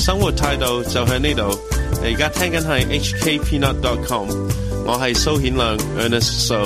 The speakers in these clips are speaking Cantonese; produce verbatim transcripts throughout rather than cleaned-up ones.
生活態度就喺呢度。你而家聽緊係 H K Peanut dot com， 我係蘇顯亮 Ernest So。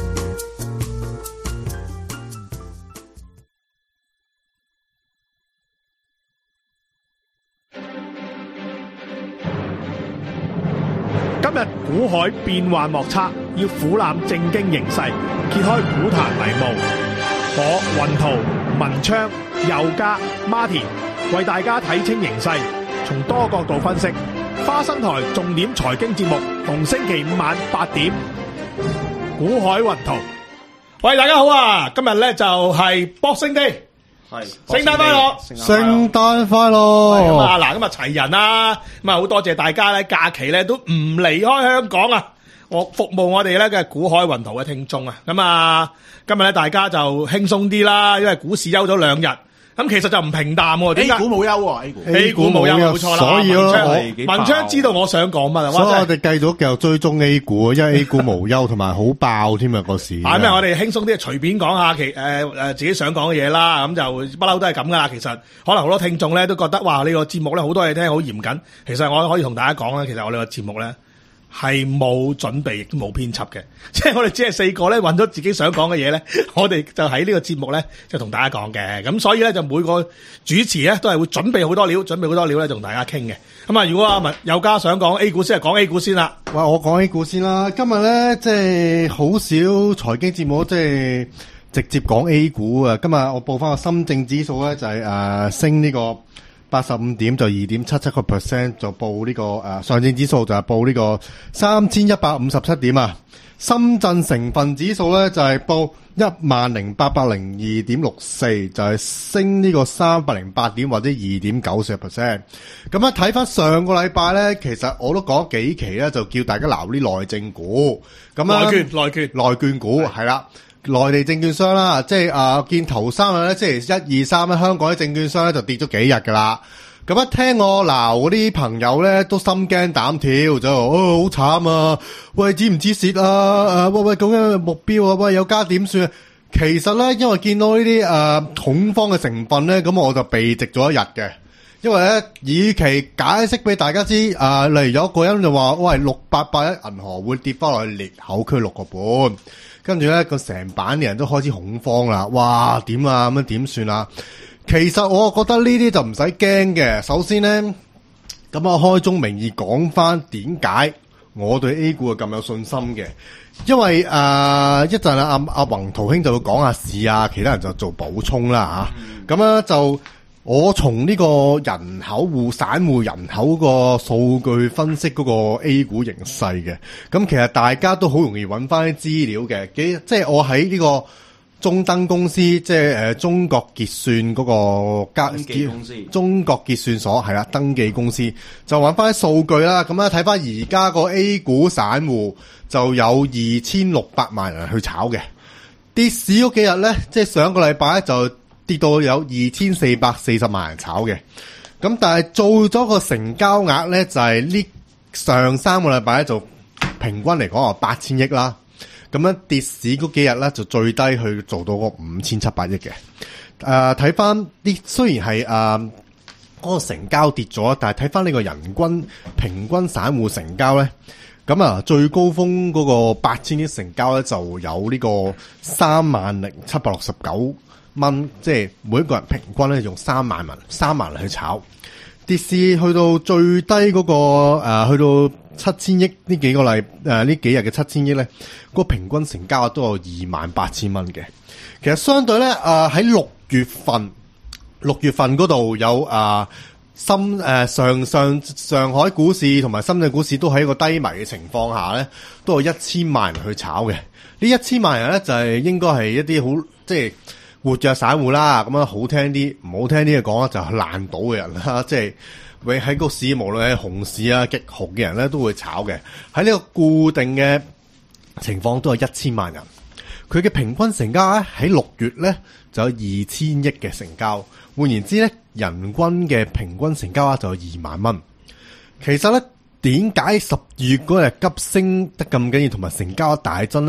今日股海變幻莫測，要俯瞰正經形勢，揭開股壇迷霧。我雲圖、文昌、佑嘉、Martin 為大家睇清形勢，從多角度分析。花生台重點財經節目，逢星期五晚八點。股海雲圖，喂，大家好啊！今日咧就係 Boxing Day，係聖誕快樂， 聖誕快樂。 咁啊嗱，今日齊人啦，咁啊好多謝大家咧，假期咧都唔離開香港啊！我服務我哋咧嘅股海雲圖嘅聽眾啊，咁啊今日咧大家就輕鬆啲啦，因為股市休咗兩日。咁其實就唔平淡喎，點解 A 股冇休喎 ？A 股 A 股冇休，冇錯啦。 所以咯， 文昌知道我想講乜啊？ 所以我哋繼續繼續追蹤 A 股，因為 A 股無憂同埋好爆添啊個市。 係咩？我哋輕鬆啲，隨便講下其誒誒自己想講嘅嘢啦。咁就不嬲都係咁噶啦。其實可能好多聽眾咧都覺得哇，呢個節目咧好多嘢聽，好嚴謹。其實我可以同大家講咧，其實我哋個節目咧係冇準備亦都冇編輯嘅，即係我哋只係四個咧揾咗自己想講嘅嘢咧，我哋就喺呢個節目咧就同大家講嘅。咁所以咧就每個主持咧都係會準備好多料，準備好多料咧同大家傾嘅。咁啊，如果阿文有家想講 A 股先，係講 A 股先啦。 喂，我講 A 股先啦。今日咧即係好少財經節目即係直接講 A 股啊。今日我報翻個深證指數咧就係、是、誒、呃、升呢個八十五點，就二點七七個 percent， 就報呢、這個誒、呃、上證指數就係報呢個三千一百五十七點啊。深圳成分指數咧就係、是、報一萬零八百零二點六四，就係升呢個三百零八點或者二點九四 percent。咁啊睇翻上個禮拜咧，其實我都講幾期咧，就叫大家撈啲內證股。咁啊， 內券內券內券股係啦。內地證券商啦，即係啊，見頭三日咧，即係一二三咧，香港啲證券商咧就跌咗幾日噶啦。咁一聽我鬧嗰啲朋友咧，都心驚膽跳，就哦好慘啊！喂，知唔知蝕啊？誒，喂喂，咁樣目標啊，喂，有加點算啊？其實咧，因為見到呢啲誒恐慌嘅成分咧，咁我就避席咗一日嘅。因為咧，與其解釋俾大家知，誒、呃，例如有一個人就話，喂，六八八一銀河會跌翻落去裂口區六個半。跟住咧，個成版嘅人都開始恐慌啦！哇，點啊？咁樣點算啊？其實我覺得呢啲就唔使驚嘅。首先咧，咁我開宗明義講翻點解我對 A 股係咁有信心嘅。因為誒、呃、一陣阿阿宏圖兄就會講下市啊，其他人就做補充啦吓。咁啊就我從呢個人口戶散戶人口個數據分析嗰個 A 股形勢嘅。咁其實大家都好容易揾翻啲資料嘅。幾即係我喺呢個中登公司，即係誒中國結算嗰個登記公司，中國結算所係啦，登記公司就揾翻啲數據啦。咁啊睇翻而家個 A 股散戶就有二千六百萬人去炒嘅。跌市嗰幾日咧，即係上個禮拜就跌到有二千四百四十萬人炒嘅。咁但係做咗個成交額咧，就係、是、呢上三個禮拜咧就平均嚟講話八千億啦。咁樣跌市嗰幾日咧就最低去做到個五千七百億嘅。誒睇翻啲雖然係誒嗰個成交跌咗，但係睇翻呢個人均平均散戶成交咧，咁啊最高峰嗰個八千億成交咧就有呢個三萬零七百六十九蚊，即係每一個人平均咧用三萬蚊三萬嚟去炒。跌市去到最低嗰、那個誒、呃，去到七千億呢幾個禮誒呢幾日嘅七千億咧，個平均成交都有二萬八千蚊嘅。其實相對咧誒喺六月份六月份嗰度有誒深誒上上上海股市同埋深圳股市都喺一個低迷嘅情況下咧，都有一千萬人去炒嘅。呢一千萬人咧就係、是、應該係一啲好即係活躍散戶啦，咁樣好聽啲，唔好聽啲嘅講啦，就係爛賭嘅人啦，即係會喺個市無論係熊市啊、極熊嘅人咧都會炒嘅。喺呢個固定嘅情況都有一千萬人，佢嘅平均成交咧喺六月咧就有二千億嘅成交，換言之咧人均嘅平均成交額就有二萬蚊。其實咧點解十月嗰日急升得咁緊要，同埋成交額大增咧？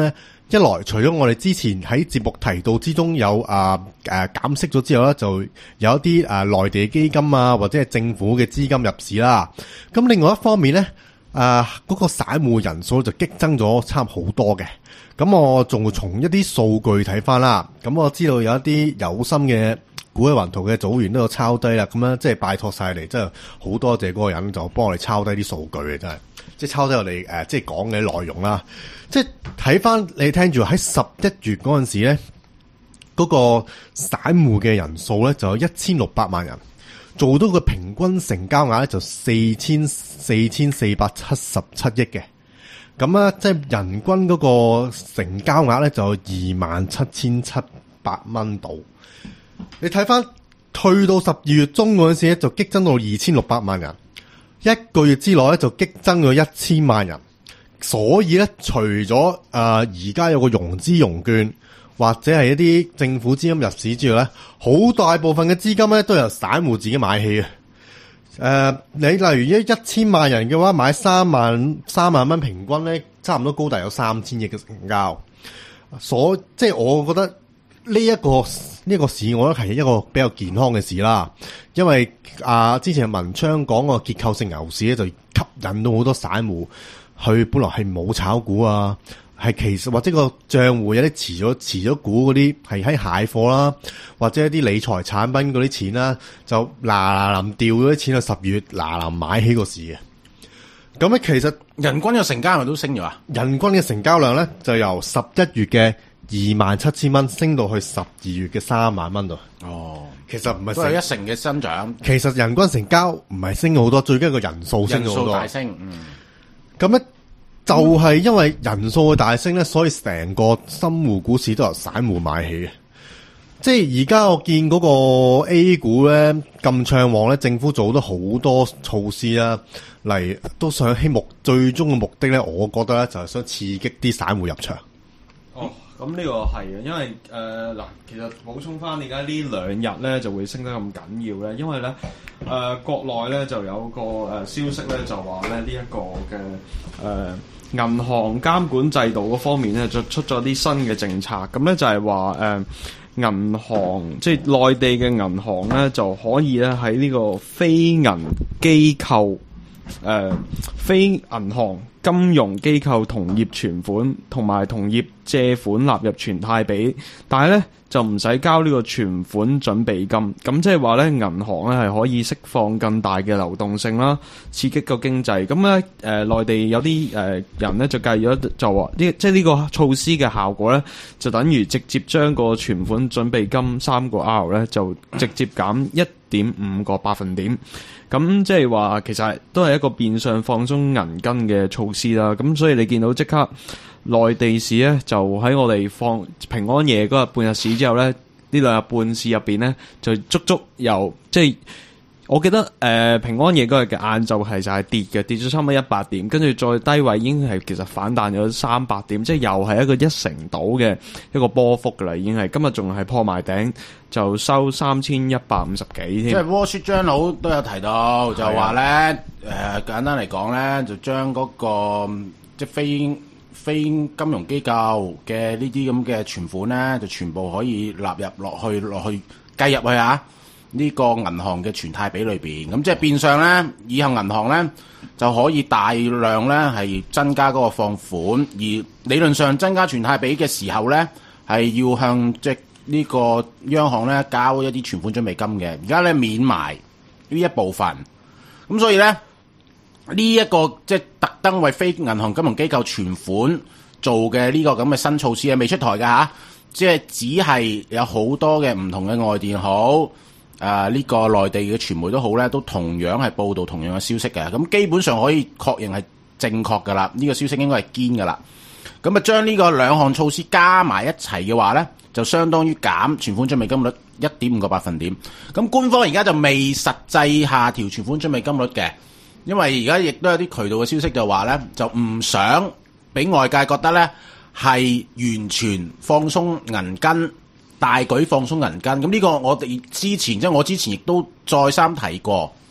一來除咗我哋之前喺節目提到之中有啊誒減息咗之後咧，就有一啲誒內地基金啊或者係政府嘅資金入市啦。咁另外一方面咧，誒嗰個散戶人數就激增咗差好多嘅。咁我仲會從一啲數據睇翻啦。咁我知道有一啲有心嘅股海雲圖嘅組員都有抄低啦。咁樣即係拜託晒你，真係好多謝嗰個人就幫我哋抄低啲數據嘅，真係即係抄低我哋誒即係講嘅內容啦。即係睇翻你聽住喺十一月嗰陣時咧，嗰、嗰個散戶嘅人數咧就有一千六百萬人，做到個平均成交額咧就四千四千四百七十七億嘅。咁啊，即係人均嗰個成交額咧就有二萬七千七百蚊度。你睇翻去到十二月中嗰陣時咧，就激增到二千六百萬人，一個月之內咧就激增咗一千萬人。所以咧，除咗誒而家有個融資融券或者係一啲政府資金入市之外咧，好大部分嘅資金咧都由散戶自己買起嘅。誒、呃，你例如一一千萬人嘅話，買三萬三萬蚊平均咧，差唔多高達有三千億嘅成交。所即係我覺得呢、這、一個呢一、這個市，我覺得係一個比較健康嘅市啦。因為啊、呃，之前文昌講個結構性牛市咧，就吸引到好多散戶。佢本來係冇炒股啊，係其實或者個賬戶有啲持咗持咗股嗰啲，係喺蟹貨啦，或者一啲理財產品嗰啲錢啦，就嗱嗱臨掉咗啲錢去十月嗱嗱買起個市嘅。咁咧，其實人均嘅成交量都升咗啊！ 人均嘅成交量咧，就由十一月嘅二萬七千蚊升到去十二月嘅三萬蚊度。 哦， 其實唔係都係一成嘅增長。 其實人均成交唔係升好多，最緊要個人數升咗好多。 人數大升，嗯。 咁咧就係因為人數嘅大升咧，所以成個深滬股市都由散戶買起嘅。即係而家我見嗰個 A 股咧咁暢旺咧，政府做咗好多措施啦，嚟都想希望最終嘅目的咧，我覺得咧就係想刺激啲散戶入場。 哦，咁呢個係嘅，因為誒嗱、呃，其實補充翻點解呢兩日咧就會升得咁緊要咧？因為咧誒、呃、國內咧就有個誒、呃、消息咧，就話咧呢一、這個嘅誒。呃銀行監管制度嗰方面咧，就出咗啲新嘅政策，咁咧就係話誒銀行，即係內地嘅銀行咧，就可以咧喺呢個非銀機構誒、呃、非銀行金融機構同業存款同埋同業借款納入存貸比，但係咧就唔使交呢個存款準備金，咁即係話咧銀行咧係可以釋放更大嘅流動性啦，刺激個經濟。咁咧誒內地有啲誒、呃、人咧就計咗就話呢，即係呢個措施嘅效果咧，就等於直接將個存款準備金三個 R 咧就直接減一點五個百分點。咁即係話其實都係一個變相放鬆銀根嘅措施啦。咁所以你見到即刻內地市咧就喺我哋放平安夜嗰日半日市之後咧，呢兩日半市入邊咧就足足由即係我記得誒、呃、平安夜嗰日嘅晏晝係就係跌嘅，跌咗差唔多一百點，跟住再低位已經係其實反彈咗三百點，即係又係一個一成到嘅一個波幅噶啦，已經係今日仲係破埋頂，就收三千一百五十幾添。 即係 Wall Street Journal 都有提到，就話咧誒簡單嚟講咧，就將嗰、嗰個即係非非金融機構嘅呢啲咁嘅存款咧，就全部可以納入落去落去計入去啊！呢個銀行嘅存貸比裏邊，咁即係變相咧，以後銀行咧就可以大量咧係增加嗰個放款，而理論上增加存貸比嘅時候咧，係要向即係呢個央行咧交一啲存款準備金嘅。而家咧免埋呢一部分，咁所以咧呢一個即係特登為非銀行金融機構存款做嘅呢個咁嘅新措施係未出台嘅嚇，即係只係有好多嘅唔同嘅外電好。誒、呃、呢、這個內地嘅傳媒都好咧，都同樣係報導同樣嘅消息嘅，咁基本上可以確認係正確㗎啦。呢、這個消息應該係堅㗎啦。咁啊，將呢個兩項措施加埋一齊嘅話咧，就相當於減存款準備金率一點五個百分點。咁官方而家就未實際下調存款準備金率嘅，因為而家亦都有啲渠道嘅消息就話咧，就唔想俾外界覺得咧係完全放鬆銀根。大舉放鬆銀根，咁呢個我哋之前即係我之前亦都再三提過，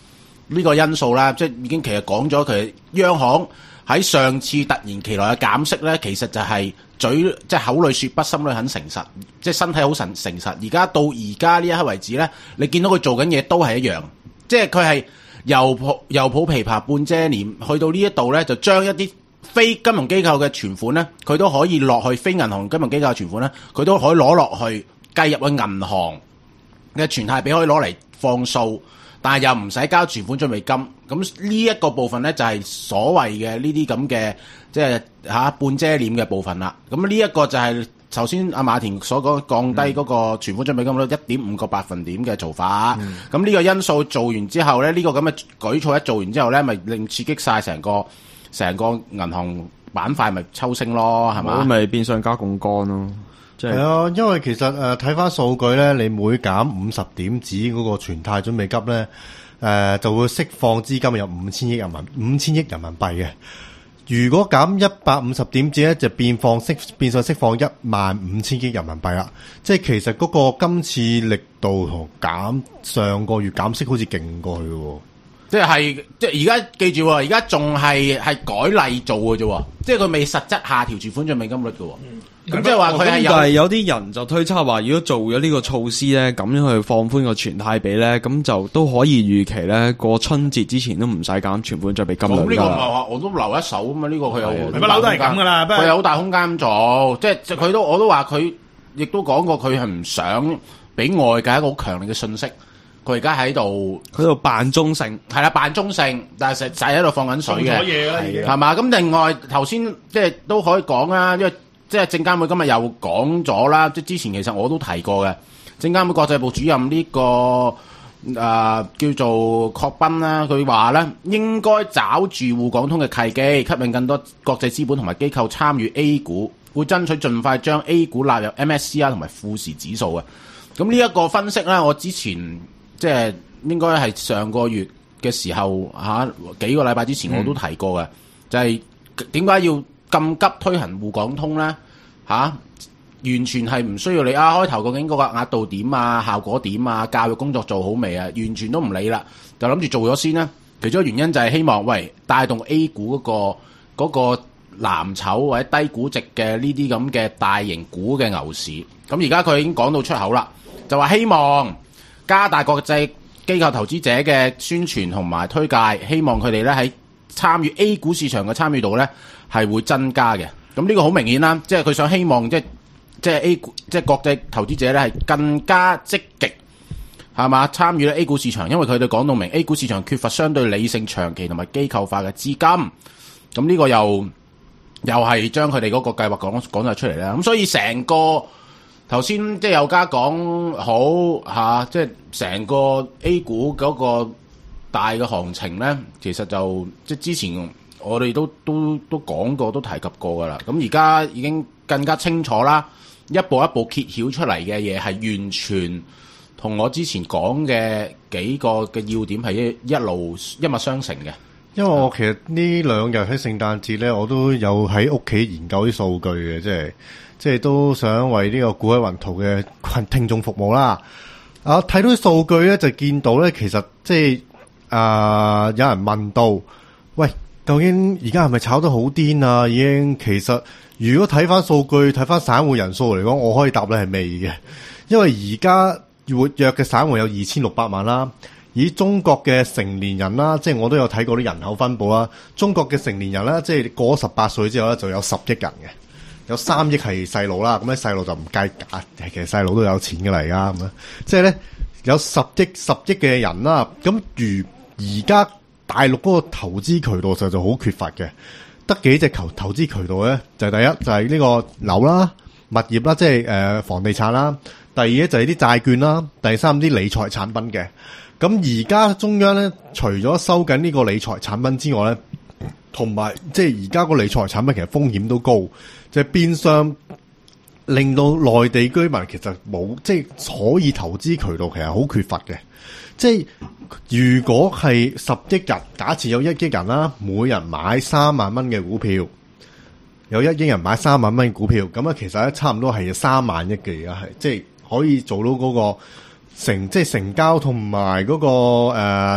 呢個因素啦，即係已經其實講咗，其實央行喺上次突然其來嘅減息咧，其實就係嘴即係口裏說不，心裏很誠實，即係身體好誠誠實。而家到而家呢一刻為止咧，你見到佢做緊嘢都係一樣，即係佢係又抱又抱琵琶半遮臉，去到呢一度咧，就將一啲非金融機構嘅存款咧，佢都可以落去非銀行金融機構嘅存款咧，佢都可以攞落去計入去銀行嘅存貸比，可以攞嚟放數。但係又唔使交存款準備金，咁呢一個部分咧就係所謂嘅呢啲咁嘅即係嚇半遮臉嘅部分啦。咁呢一個就係頭先阿馬田所講降低嗰個存款準備金率一點五個百分點嘅做法。咁呢、嗯、個因素做完之後咧，呢、呢個咁嘅舉措一做完之後咧，咪令刺激晒成個成個銀行板塊咪抽升咯，係嘛？ 咁咪變相加槓桿咯。係啊，因為其實誒睇翻數據咧，你每減五十點子嗰個存貸準備金咧，誒、呃、就會釋放資金有五千億人民五千億人民幣嘅。如果減一百五十點子咧，就變放釋變相釋放一萬五千億人民幣啦。即係其實嗰個今次力度同減上個月減息好似勁過去嘅。 即係即係而家記住，而家仲係係改例做嘅啫，即係佢未實質下調存款準備金率嘅。咁即係話佢係有， 但係有啲人就推測話，如果做咗呢個措施咧，咁樣去放寬個存貸比咧，咁就都可以預期咧，過春節之前都唔使減存款準備金率。 咁呢個唔係話我都留一手啊嘛，呢個佢有不嬲都係咁噶啦， 佢有好大空間做，即係佢都我都話佢亦都講過，佢係唔想俾外界一個好強烈嘅信息。佢而家喺度， 佢喺度扮中性， 係啦，扮中性，但係實際喺度放緊水嘅， 係係嘛？咁另外頭先即係都可以講啦，因為即係證監會今日又講咗啦，即係之前其實我都提過嘅，證監會國際部主任呢、這個誒、呃、叫做郝彬啦，佢話咧應該抓住滬港通嘅契機，吸引更多國際資本同埋機構參與 A 股，會爭取盡快將 A 股納入 M S C I 同埋富時指數嘅。咁呢一個分析咧，我之前。即係應該係上個月嘅時候嚇、啊、幾個禮拜之前我都提過嘅，嗯、就係點解要咁急推行滬港通咧嚇、啊？完全係唔需要你啊！開頭究竟嗰個額度點啊、效果點啊、教育工作做好未啊？完全都唔理啦，就諗住做咗先啦。其中一個原因就係希望喂帶動 A 股嗰、嗰個嗰、嗰個藍籌或者低估值嘅呢啲咁嘅大型股嘅牛市。咁而家佢已經講到出口啦，就話希望加大國際機構投資者嘅宣傳同埋推介，希望佢哋咧喺參與 A 股市場嘅參與度咧係會增加嘅。咁呢個好明顯啦，即係佢想希望即係即係 A 股即係國際投資者咧係更加積極係嘛參與咧 A 股市場，因為佢哋講到明 A 股市場缺乏相對理性、長期同埋機構化嘅資金。咁呢個又又係將佢哋嗰個計劃講講晒出嚟啦。咁所以成個頭先即係有家講好嚇、啊，即係成個 A 股嗰個大嘅行情咧，其實就即係之前我哋都都都講過，都提及過噶啦。咁而家已經更加清楚啦，一步一步揭曉出嚟嘅嘢係完全同我之前講嘅幾個嘅要點係一一路一脈相承嘅。 因為我其實呢兩日喺聖誕節咧，我都有喺屋企研究啲數據嘅，即係。即係都想為呢個股海雲圖嘅聽眾服務啦。啊，睇到啲數據咧，就見到咧，其實即係啊、呃，有人問到，喂，究竟而家係咪炒得好癲啊？已經其實如果睇翻數據，睇翻散戶人數嚟講，我可以答你係未嘅，因為而家活躍嘅散戶有二千六百萬啦。以中國嘅成年人啦，即係我都有睇過啲人口分佈啦。中國嘅成年人啦，即係過咗十八歲之後咧，就有十億人嘅。有三億係細路啦，咁咧細路就唔計假，其實細路都有錢嘅嚟噶，咁樣即係咧有十億十億嘅人啦。咁如而家大陸嗰個投資渠道就就好缺乏嘅，得幾隻投投資渠道咧？就係、第一就係、係、呢個樓啦、物業啦，即係誒、呃、房地產啦。第二咧就係啲債券啦，第三啲理財產品嘅。咁而家中央咧，除咗收緊呢個理財產品之外咧，同埋即係而家個理財產品其實風險都高。就係變相令到內地居民其實冇即係可以投資渠道，其實好缺乏嘅。即係如果係十億人，假設有一億人啦，每人買三萬蚊嘅股票，有一億人買三萬蚊股票，咁啊其實咧差唔多係三萬億嘅，而家係即係可以做到嗰個成即係成交同埋嗰個誒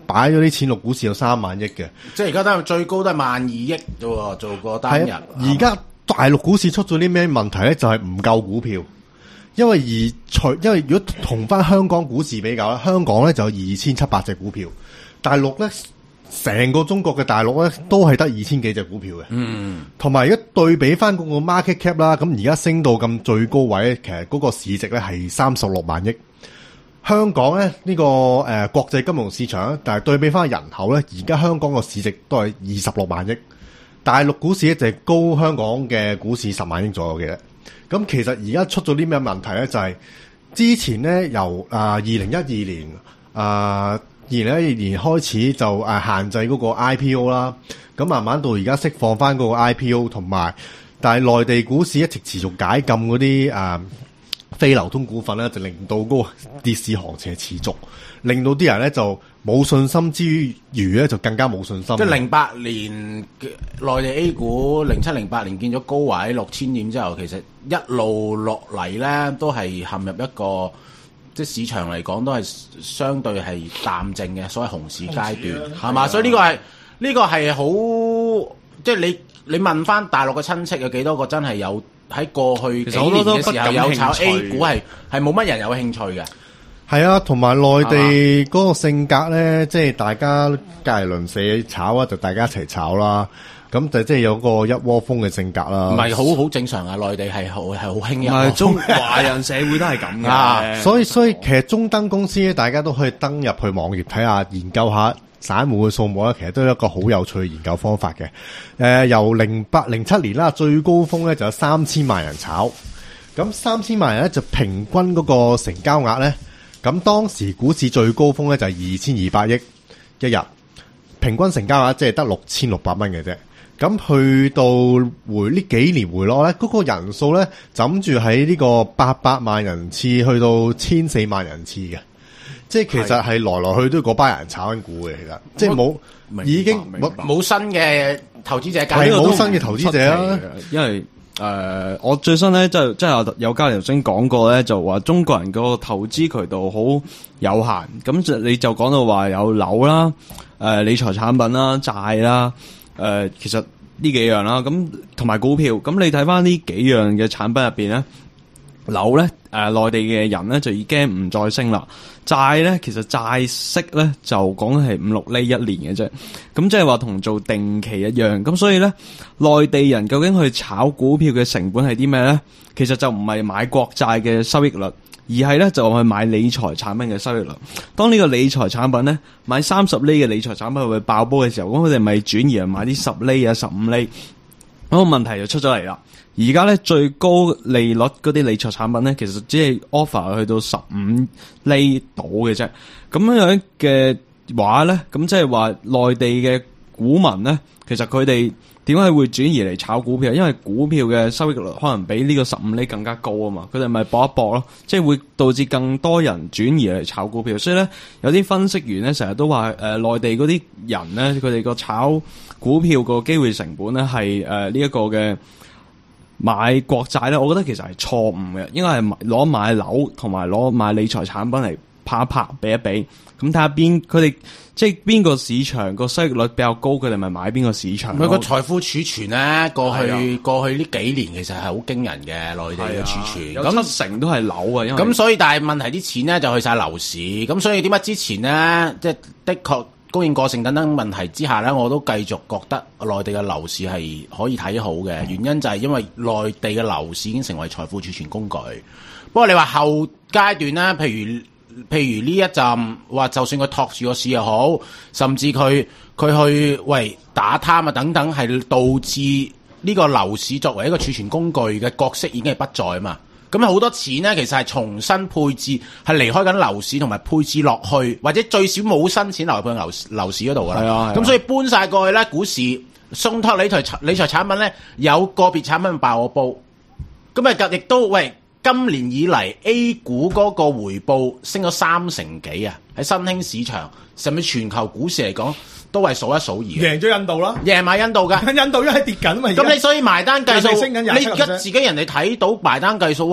擺咗啲錢落股市有三萬億嘅， 即係而家都最高都係萬二億啫喎，做個單日。 係啊，而家大陸股市出咗啲咩問題咧？就係唔夠股票，因為而除因為如果同翻香港股市比較咧，香港咧就有二千七百隻股票，大陸咧成個中國嘅大陸咧都係得二千幾隻股票嘅。嗯，同埋而家對比翻嗰個 market cap 啦，咁而家升到咁最高位，其實嗰個市值咧係三十六萬億。香港咧呢、這個誒、呃、國際金融市場，但係對比翻人口咧，而家香港個市值都係二十六萬億，大陸股市咧就係高香港嘅股市十萬億左右嘅。咁其實而家出咗啲咩問題咧？就係、是、之前咧由啊二零一二年啊二零一二年開始就誒、啊、限制嗰個 I P O 啦，咁慢慢到而家釋放翻嗰個 I P O， 同埋但係內地股市一直持續解禁嗰啲誒非流通股份咧，就令到嗰個跌市行情係持續，令到啲人咧就冇信心之餘咧，就更加冇信心。 即係零八年內地 A 股，零七零八年見咗高位六千點之後，其實一路落嚟咧，都係陷入一個即係市場嚟講都係相對係淡靜嘅，所謂熊市階段係嘛？所以呢個係呢個係好即係你你問翻大陸嘅親戚有幾多個真係有？喺過去幾年嘅時候有炒 A 股係係冇乜人有興趣嘅， 係啊，同埋內地嗰個性格咧，即係大家隔籬鄰舍炒啊，就大家一齊炒啦，咁就即係有個一窩蜂嘅性格啦。 唔係好好正常啊，內地係好係好興一窩蜂。 唔係中華人社會都係咁嘅， 所以所以其實中燈公司咧，大家都可以登入去網頁睇下，研究下。散戶嘅數目咧，其實都係一個好有趣嘅研究方法嘅。誒、呃，由零八零七年啦，最高峰咧就有三千萬人炒，咁三千萬人咧就平均嗰個成交額咧，咁當時股市最高峰咧就係二千二百億一日，平均成交額即係得六千六百蚊嘅啫。咁去到回呢幾年回落咧，嗰、那個人數咧枕住喺呢個八百萬人次去到千四萬人次嘅。即係其實係來來去都嗰班人炒緊股嘅，其實即係冇已經冇冇新嘅投資者， 係冇新嘅投資者啊。 因為誒、呃，我最新咧即係即係有家頭先講過咧，就話中國人個投資渠道好有限，咁就你就講到話有樓啦、誒、呃、理財產品啦、債啦，誒、呃、其實呢幾樣啦，咁同埋股票，咁你睇翻呢幾樣嘅產品入邊咧。樓咧，誒、呃，內地嘅人咧就已經唔再升啦。債咧，其實債息咧就講係五六厘一年嘅啫。咁即係話同做定期一樣。咁所以咧，內地人究竟去炒股票嘅成本係啲咩咧？其實就唔係買國債嘅收益率，而係咧就去買理財產品嘅收益率。當呢個理財產品咧買三十厘嘅理財產品會爆煲嘅時候，咁佢哋咪轉移嚟買啲十厘啊、十五厘。嗰個問題就出咗嚟啦。而家咧最高利率嗰啲理財產品咧，其實只係 offer 去到十五厘到嘅啫。咁樣嘅話咧，咁即係話內地嘅股民咧，其實佢哋點解會轉移嚟炒股票？因為股票嘅收益率可能比呢個十五厘更加高啊嘛。佢哋咪搏一搏咯，即係會導致更多人轉移嚟炒股票。所以咧，有啲分析員咧成日都話，誒、呃、內地嗰啲人咧，佢哋個炒股票個機會成本咧係誒呢一個嘅。買國債咧，我覺得其實係錯誤嘅，應該係攞買樓同埋攞買理財產品嚟拍一拍，比一比，咁睇下邊佢哋即係邊個市場個收益率比較高，佢哋咪買邊個市場。 佢個財富儲存咧，過去、啊、過去呢幾年其實係好驚人嘅，內地嘅儲存， 咁、啊、七成都係樓啊，因為咁所以但係問題啲錢咧就去晒樓市，咁所以點解之前咧即係的確。供應過剩等等問題之下咧，我都繼續覺得內地嘅樓市係可以睇好嘅。原因就係因為內地嘅樓市已經成為財富儲存工具。不過你話後階段咧，譬如譬如呢一陣話，就算佢托住個市又好，甚至佢佢去喂打貪啊等等，係導致呢個樓市作為一個儲存工具嘅角色已經係不在啊嘛。咁好多錢咧，其實係重新配置，係離開緊樓市同埋配置落去，或者最少冇新錢流入去樓樓市嗰度噶啦。係啊，咁、啊、所以搬晒過去咧，股市送託理財理財產品咧，有個別產品爆個煲。咁啊，亦都喂，今年以嚟 A 股嗰個回報升咗三成幾啊！喺新興市場，甚至全球股市嚟講，都係數一數二。贏咗印度啦，贏埋印度噶，印度因為跌緊嘛。咁你所以埋單計數，你而家自己人哋睇到埋單計數，喂，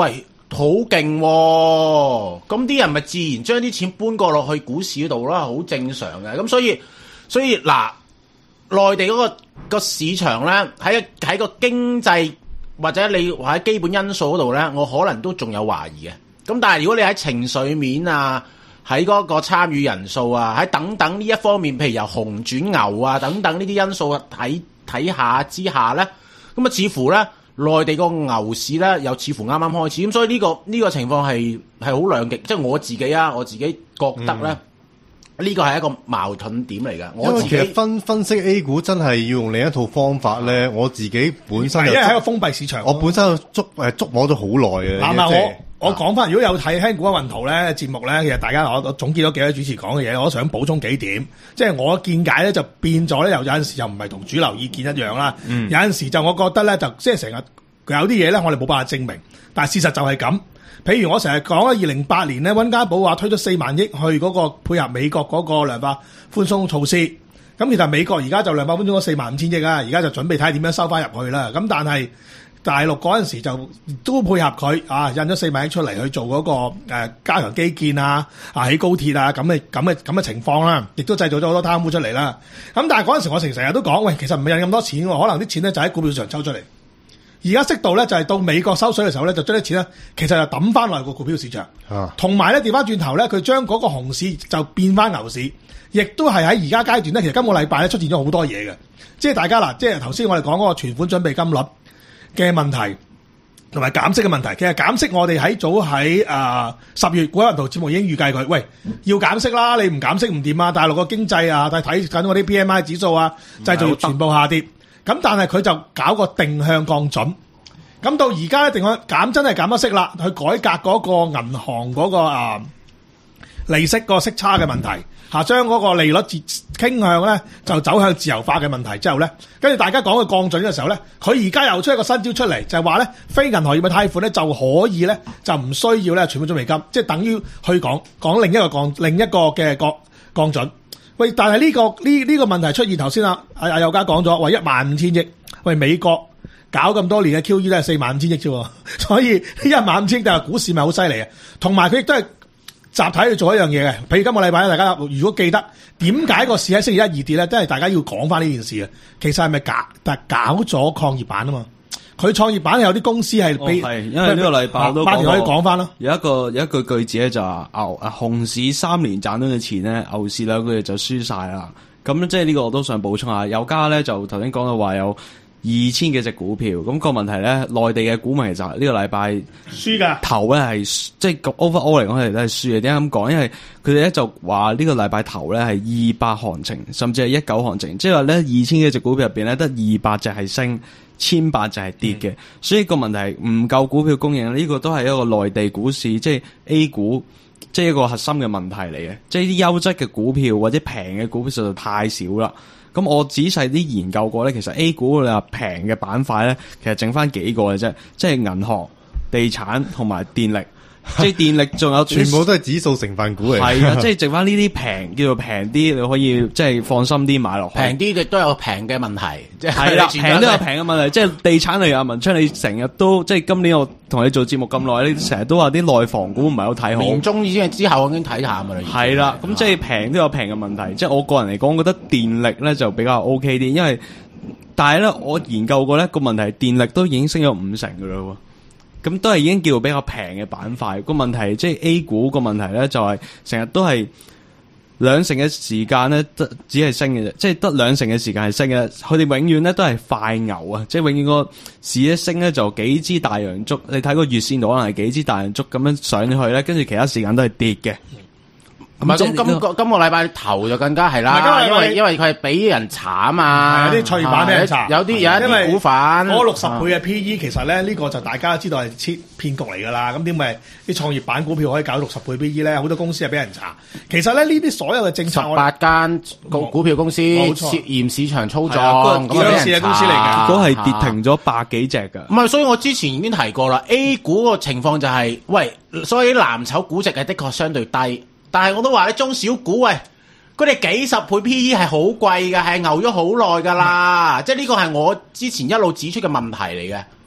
好勁喎，咁啲人咪自然將啲錢搬過落去股市嗰度啦，好正常嘅。咁所以所以嗱，內地嗰、嗰個、嗰個市場咧，喺喺個經濟或者你喺基本因素嗰度咧，我可能都仲有懷疑嘅。咁但係如果你喺情緒面啊，喺嗰個參與人數啊，喺等等呢一方面，譬如由熊轉牛啊等等呢啲因素睇睇下之下咧，咁啊似乎咧。內地個牛市咧，又似乎啱啱開始，咁所以呢、呢個呢、呢個情況係係好兩極，即係我自己啊，我自己覺得咧，呢、嗯、個係一個矛盾點嚟嘅。我自己因為其實分分析 A 股真係要用另一套方法咧，嗯、我自己本身因為係一個封閉市場， 我本身捉誒捉摸咗好耐嘅。 嗱嗱，我我講翻，如果有睇聽股嘅運圖咧節目咧，其實大家我我總結咗幾位主持講嘅嘢，我想補充幾點，即係我見解咧就變咗咧，有有陣時又唔係同主流意見一樣啦。嗯、有陣時就我覺得咧，就即係成日有啲嘢咧，我哋冇辦法證明，但係事實就係咁。譬如我成日講啦，二零零八年咧，溫家寶話推咗四萬億去嗰個配合美國嗰個量化寬鬆措施，咁其實美國而家就量化寬鬆咗四萬五千億啊，而家就準備睇下點樣收翻入去啦。咁但係大陸嗰陣時就都配合佢啊，印咗四萬億出嚟去做嗰、那個誒、呃、加強基建啊，啊起高鐵啊咁嘅咁嘅咁嘅情況啦，亦都製造咗好多貪污出嚟啦。咁但係嗰陣時我成成日都講，喂，其實唔係印咁多錢喎，可能啲錢咧就喺股票市場抽出嚟。而家適度咧就係到美國收水嘅時候咧，就將啲錢咧其實就抌翻落個股票市場，同埋咧調翻轉頭咧，佢將嗰個熊市就變翻牛市，亦都係喺而家階段咧。其實今個禮拜咧出現咗好多嘢嘅，即係大家嗱，即係頭先我哋講嗰個存款準備金率嘅問題，同埋減息嘅問題。其實減息我哋喺早喺誒十月股海雲圖節目已經預計佢，喂，要減息啦，你唔減息唔掂啊！大陸個經濟啊，睇睇緊嗰啲 P M I 指數啊，製造業全部下跌。咁但係佢就搞個定向降準，咁到而家咧定向減真係減咗息啦，去改革嗰個銀行嗰、嗰個啊利息個息差嘅問題，嚇將嗰個利率傾向咧就走向自由化嘅問題之後咧，跟住大家講佢降準嘅時候咧，佢而家又出一個新招出嚟，就係話咧非銀行業嘅貸款咧就可以咧就唔需要咧存款準備金，即係等於去講講另一個降另一個嘅降降準。喂，但係呢、這個呢呢、這個問題出現頭先啦，阿阿友嘉講咗，話一萬五千億，喂美國搞咁多年嘅 Q E 都係四萬五千億啫，所以呢一萬五千億但係股市咪好犀利啊！同埋佢亦都係集體去做一樣嘢嘅，譬如今個禮拜咧，大家如果記得點解個市喺星期一二跌咧，都係大家要講翻呢件事啊！其實係咪搞但係搞咗創業板啊嘛？佢創業板有啲公司係俾， 係、哦、因為呢個禮拜都可以講翻咯。 有一個有一句句子咧就話牛啊熊市三年賺到嘅錢咧，牛市兩個月就輸晒啦。咁即係呢個我都想補充下。有家咧就頭先講到話有二千幾隻股票，咁、那個問題咧，內地嘅股民其實呢個禮拜輸㗎頭咧係即係 overall 嚟講，佢哋都係輸嘅。點解咁講？因為佢哋咧就話呢個禮拜頭咧係二百行情，甚至係一九行情，即係話咧二千幾隻股票入邊咧得二百隻係升，千八就係跌嘅，嗯、所以個問題唔夠股票供應，呢、這個都係一個內地股市即係 A 股即係一個核心嘅問題嚟嘅，即係啲優質嘅股票或者平嘅股票實在太少啦。咁我仔細啲研究過咧，其實 A 股你話平嘅板塊咧，其實剩翻幾個嘅啫，即係銀行、地產同埋電力。即係電力仲有全部都係指數成分股嚟， 係啊！即係剩翻呢啲平叫做平啲，你可以即係放心啲買落去。 平啲亦都有平嘅問題，即係係啦，平都有平嘅問題。即係地產類阿文昌，你成日都即係今年我同你做節目咁耐，你成日都話啲內房股唔係好睇好。年中已經之後我已經睇淡㗎啦。係啦，咁即係平都有平嘅問題。即係我個人嚟講，我覺得電力咧就比較 O K 啲，因為但係咧我研究過咧個問題，電力都已經升咗五成㗎啦喎。咁都係已經叫做比較平嘅板塊，個問題即係 A 股個問題咧，就係成日都係兩成嘅時間咧，得只係升嘅啫，即係得兩成嘅時間係升嘅。佢哋永遠咧都係快牛啊，即係永遠個市一升咧就幾支大陽燭，你睇個月線度可能係幾支大陽燭咁樣上去咧，跟住其他時間都係跌嘅。 唔係咁，今個今個禮拜頭就更加係啦，因為因為佢係俾人查啊嘛， 有啲創業板俾人查， 有啲有一啲股份， 嗰六十倍嘅 P E 其實咧呢個就大家知道係騙騙局嚟㗎啦。咁點解啲創業板股票可以搞六十倍 P E 咧？好多公司係俾人查。其實咧呢啲所有嘅政策， 十八間股股票公司涉嫌市場操作， 咁樣嘅公司嚟㗎， 結果係跌停咗百幾隻㗎。 唔係，所以我之前已經提過啦 ，A 股個情況就係、是，喂，所以啲藍籌估值係的確相對低。但係我都話咧，中小股喂，佢哋幾十倍 P E 係好貴嘅，係牛咗好耐噶啦。嗯、即係呢個係我之前一路指出嘅問題嚟嘅。 嚇、啊，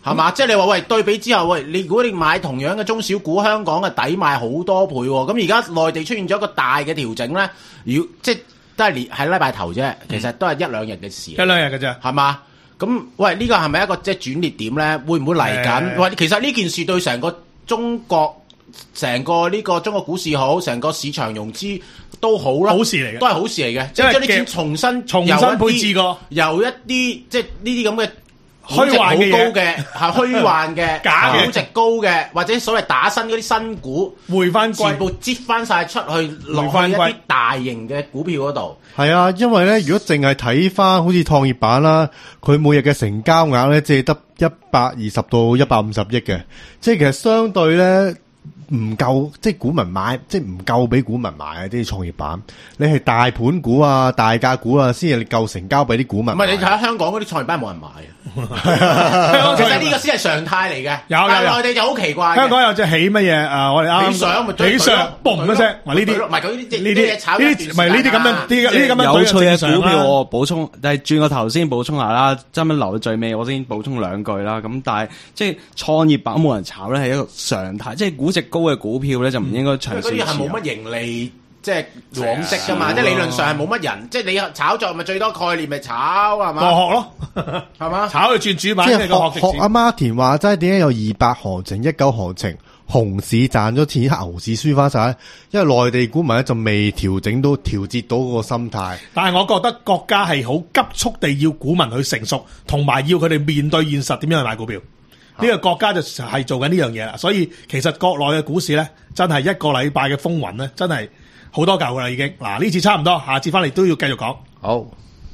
係嘛？即係你話喂對比之後，喂，你如果你買同樣嘅中小股，香港嘅抵買好多倍喎。咁而家內地出現咗一個大嘅調整咧，如即係都係喺禮拜頭啫，其實都係一兩日嘅事， 一兩日嘅啫， 係嘛？咁喂，呢個係咪一個即係轉捩點咧？會唔會嚟緊？喂，其實呢件事對成個中國。成個呢個中國股市好，成個市場融資都好啦， 好事嚟嘅， 都係好事嚟嘅，即係將啲錢重新重新配置過， 由一啲即係呢啲咁嘅虛幻嘅高嘅係虛幻嘅假估值高嘅，或者所謂打新嗰啲新股， 回翻全部擠翻晒出去落去一啲大型嘅股票嗰度。 係啊，因為咧，如果淨係睇翻好似創業板啦，佢每日嘅成交額咧，只係得一百二十到一百五十億嘅，即係其實相對咧。唔夠，即係股民買，即係唔夠俾股民買啊！啲創業板，你係大盤股啊、大價股啊，先係夠成交俾啲股民。 唔係你睇下香港嗰啲創業板冇人買啊！其實呢個先係常態嚟嘅。有有有，內地就好奇怪。 香港有隻起乜嘢啊？我哋啱起上咪起上，嘣一聲，話呢啲唔係佢呢啲呢啲炒呢啲， 唔係呢啲咁樣，呢啲呢啲咁樣有趣嘅股票我補充，但係轉個頭先補充下啦，真係留到最尾，我先補充兩句啦。咁但係即係創業板冇人炒咧，係一個常態，即係估值高嘅股票咧就唔應該長線持有。 嗰啲係冇乜盈利，即係往績噶嘛，即係理論上係冇乜人，即係你炒作咪最多概念咪炒係嘛？ 過學咯，係嘛？炒去轉主板， 即係學學阿 Martin 話齋，點解有二百行情、一九行情，熊市賺咗錢，牛市輸翻晒？因為內地股民咧就未調整到、調節到嗰個心態。 但係我覺得國家係好急速地要股民去成熟，同埋要佢哋面對現實，點樣去買股票。呢個國家就係做緊呢樣嘢啦，所以其實國內嘅股市咧，真係一個禮拜嘅風雲咧，真係好多嚿噶啦已經。嗱，呢次差唔多，下次翻嚟都要繼續講。 好，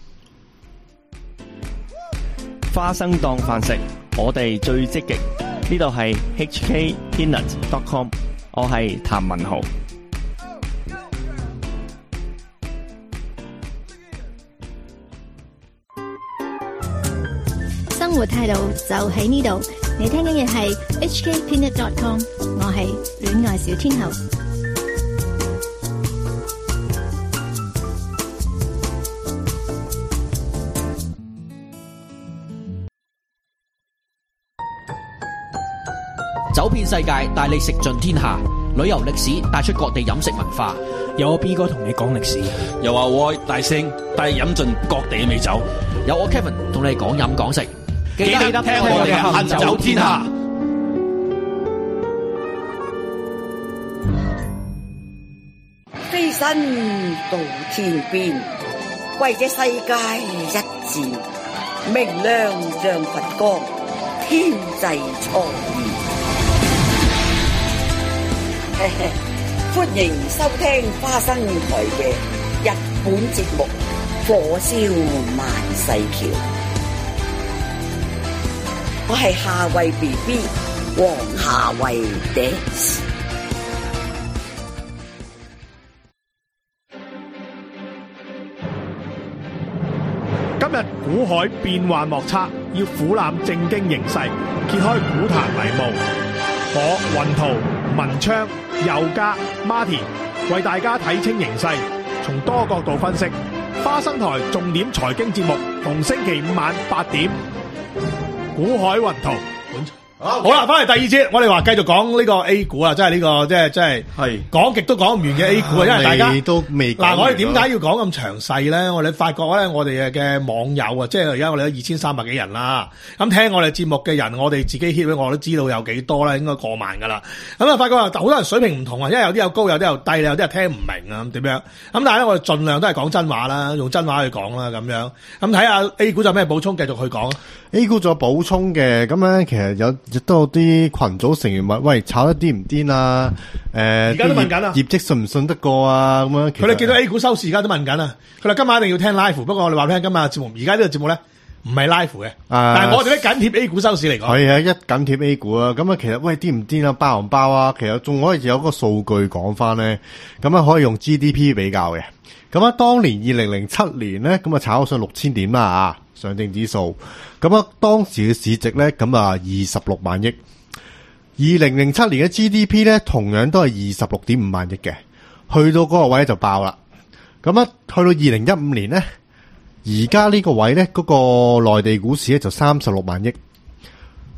花生當飯食，我哋最積極。呢度係 H K Peanut dot com， 我係譚文豪。 生活態度就喺呢度，你聽緊嘅係 H K Peanut dot com， 我係戀愛小天后。 走遍世界，帶你食盡天下。旅遊歷史帶出各地飲食文化。 有我 B 哥同你講歷史， 有阿 Y 大聲帶你飲盡各地嘅美酒。 有我 Kevin 同你講飲講食。 記得聽我哋嘅行走天下。 飛身到天邊，為這世界一戰，明亮像佛光，天際蒼現。歡迎收聽花生台嘅日本節目《火燒萬世橋》，我係夏慧 B B 黃夏慧 dance。 今日股海變幻莫測，要俯瞰正經形勢，揭開股壇迷霧。我雲圖、文昌、佑嘉、Martin 為大家睇清形勢，從多角度分析。花生台重點財經節目，逢星期五晚八點。股海雲圖。好啦，翻嚟第二節，我哋話繼續講呢個 A 股啊，即係呢個即係即係係講極都講唔完嘅 A 股啊，因為大家都未嗱，我哋點解要講咁詳細咧？我哋發覺咧，我哋嘅網友啊，即係而家我哋有二千三百幾人啦。咁聽我哋節目嘅人，我哋自己 hit 我都知道有幾多啦，應該過萬噶啦。咁啊，發覺好多人水平唔同啊，因為有啲有高，有啲有低，有啲係聽唔明啊，咁點樣？咁但係咧，我哋盡量都係講真話啦，用真話去講啦，咁樣。咁睇下 A 股有咩補充，繼續去講。 A 股仲有補充嘅，咁咧其實有亦都有啲群組成員問：喂，炒得癲唔癲啊？誒， 而家都問緊啊， 業績信唔信得過啊？咁樣， 佢哋見到 A 股收市，而家都問緊啊。佢話今晚一定要聽 live，不過我哋話聽今日節目，而家呢個節目咧唔係 live 嘅，但係我哋咧緊貼 A 股收市嚟講。係啊，一緊貼 A 股啊，咁啊，其實喂癲唔癲啊？包唔包啊？其實仲可以有個數據講翻咧，咁啊可以用 G D P 比較嘅。咁啊，當年二零零七年咧，咁啊炒上六千點啦啊！上證指數，咁啊當時嘅市值咧，咁啊二十六萬億。二零零七年嘅 G D P 咧，同樣都係二十六點五萬億嘅，去到嗰個位就爆啦。咁啊，去到二零一五年咧，而家呢個位咧，嗰個內地股市咧就三十六萬億。二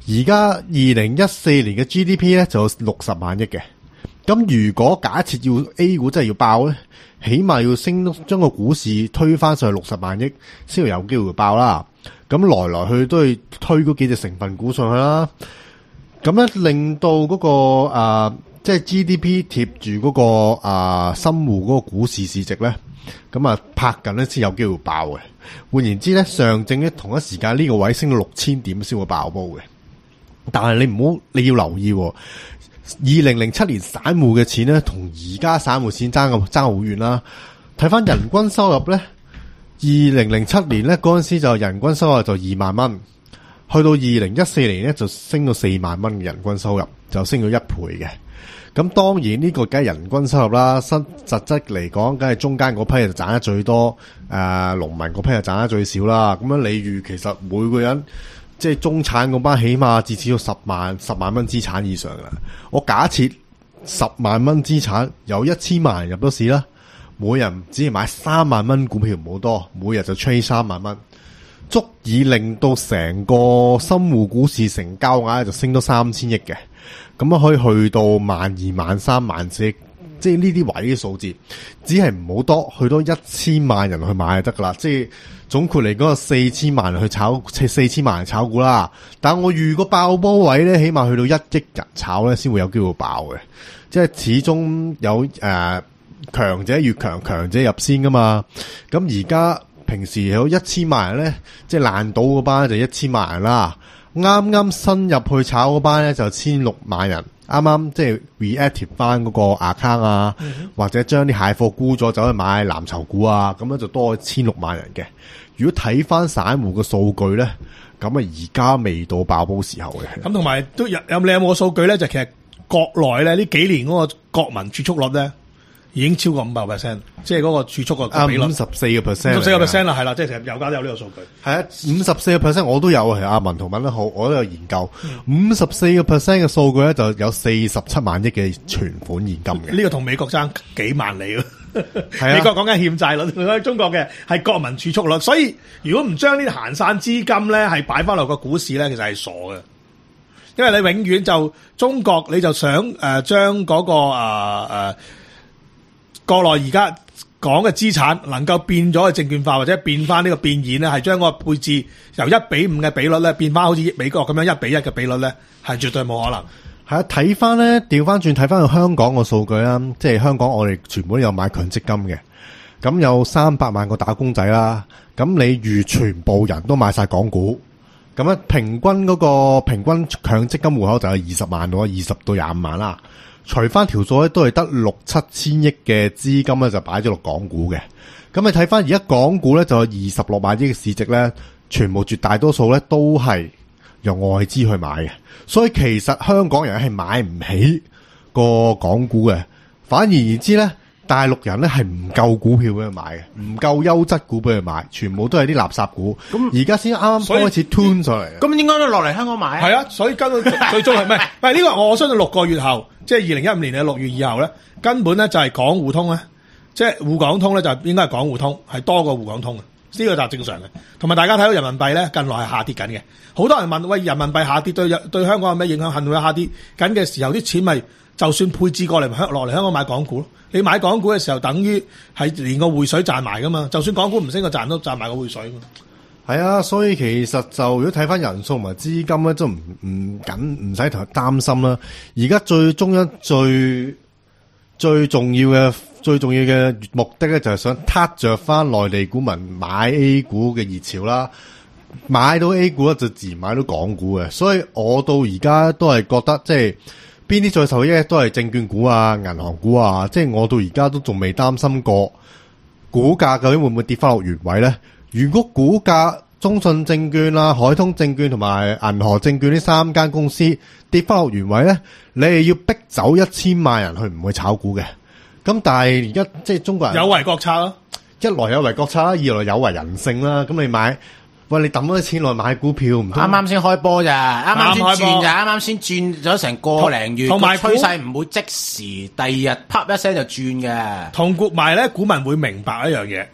而家二零一四年嘅 G D P 咧就六十萬億嘅。咁如果假設要 A 股真係要爆咧，起碼要升將個股市推翻上去六十萬億，先會有機會爆啦。咁來來去都係推嗰幾隻成分股上去啦。咁咧令到嗰、那個誒、呃，即係 G D P 貼住嗰、那個誒深滬嗰個股市市值咧，咁啊拍緊咧先有機會爆嘅。換言之咧，上證咧同一時間呢個位升到六千點先會爆煲嘅。但係你唔好，你要留意、哦。二零零七年散戶嘅錢咧，同而家散戶錢爭咁爭好遠啦。睇翻人均收入咧，二零零七年咧嗰陣時就人均收入就二萬蚊，去到二零一四年咧就升到四萬蚊嘅人均收入，就升咗一倍嘅。咁當然呢個梗係人均收入啦，實實質嚟講，梗係中間嗰批就賺得最多，誒、呃，農民嗰批就賺得最少啦。咁樣你預其實每個人。即係中產嗰班，起碼至少要十萬十萬蚊資產以上啦。我假設十萬蚊資產有一千萬人入咗市啦，每人只係買三萬蚊股票唔好多，每日就 trade 三萬蚊，足以令到成個深滬股市成交額就升到三千億嘅。咁啊可以去到萬二萬三萬四億，即係呢啲位嘅數字，只係唔好多，去到一千萬人去買就得噶啦。即係。總括嚟講，四千萬人去炒，四千萬人炒股啦。但我預個爆波位咧，起碼去到一億人炒咧，先會有機會爆嘅。即係始終有誒強、呃、者越強，強者入先噶嘛。咁而家平時有一千萬人咧，即係爛賭嗰班就一千萬人啦。啱啱新入去炒嗰班咧就千六萬人。啱啱即係 reactive 翻嗰個 account 啊，嗯、或者將啲蟹貨沽咗走去買藍籌股啊，咁樣就多千六萬人嘅。如果睇翻散戶嘅數據咧，咁啊而家未到爆煲時候嘅。咁同埋都有有你有冇個數據咧？就其實國內咧呢幾年嗰個國民儲蓄率咧已經超過五百 percent， 即係嗰個儲蓄個比率。 五十四個 percent， 五十四個 percent 啦，係啦，即係其實有家都有呢個數據。 係啊，五十四個 percent 我都有，係阿文同文得好，我都有研究。五十四個 percent 嘅數據咧，就有四十七萬億嘅存款現金嘅。 呢個同美國爭幾萬厘咯。 係啊， 美國講緊欠債率，中國嘅係國民儲蓄率。所以如果唔將呢啲閒散資金咧係擺翻落個股市咧，其實係傻嘅。因為你永遠就中國你就想誒將嗰個誒誒。呃呃國內而家講嘅資產能夠變咗嘅證券化，或者變翻呢個變現咧，係將個配置由一比五嘅比率咧變翻好似美國咁樣一比一嘅比率咧，係絕對冇可能。 係啊，睇翻咧，調翻轉睇翻去香港個數據啦，即係香港我哋全部都有買強積金嘅，咁有三百萬個打工仔啦，咁你預全部人都買晒港股，咁咧平均嗰個平均強積金戶口就有二十萬到二十到廿五萬啦。除翻條數咧，都係得六七千億嘅資金咧，就擺咗落港股嘅。咁你睇翻而家港股咧，就有二十六萬億嘅市值咧，全部絕大多數咧都係由外資去買嘅。所以其實香港人係買唔起個港股嘅，反而而知咧，大陸人咧係唔夠股票俾佢買嘅，唔夠優質股俾佢買，全部都係啲垃圾股。咁而家先啱啱開始 turn 上嚟， 咁應該都落嚟香港買。 係啊，所以根本最終係咩？唔係呢個，我相信六個月後。即係二零一五年嘅六月以後咧，根本咧就係港互通咧，即係滬港通咧就應該係港互通，係多過滬港通嘅，呢個就係正常嘅。同埋大家睇到人民幣咧近來係下跌緊嘅，好多人問喂，人民幣下跌對對香港有咩影響？係咪下跌緊嘅時候啲錢咪就算配置過嚟香落嚟香港買港股咯？你買港股嘅時候等於係連個匯水賺埋噶嘛？就算港股唔升個賺都賺埋個匯水。 係啊，所以其實就如果睇翻人數同埋資金咧，都唔唔緊唔使同佢擔心啦。而家最中央最最重要嘅最重要嘅目的咧，就係想撻着翻內地股民買 A 股嘅熱潮啦。買到 A 股咧，就自然買到港股嘅。所以我到而家都係覺得，即係邊啲最受益都係證券股啊、銀行股啊。即係我到而家都仲未擔心過股價究竟會唔會跌翻落原位咧？如果股價中信證券啦、海通證券同埋銀河證券呢三間公司跌翻落原位咧，你係要逼走一千萬人去唔會炒股嘅。咁但係而家即係中國人有違國策咯， 一來有違國策啦，二來有違人性啦。咁你買喂，你抌咗啲錢落買股票，唔通啱啱先開波咋？啱啱先轉咋？啱啱先轉咗成個零月，同埋趨勢唔會即時第二日啪一聲就轉嘅。 同股埋咧，股民會明白一樣嘢。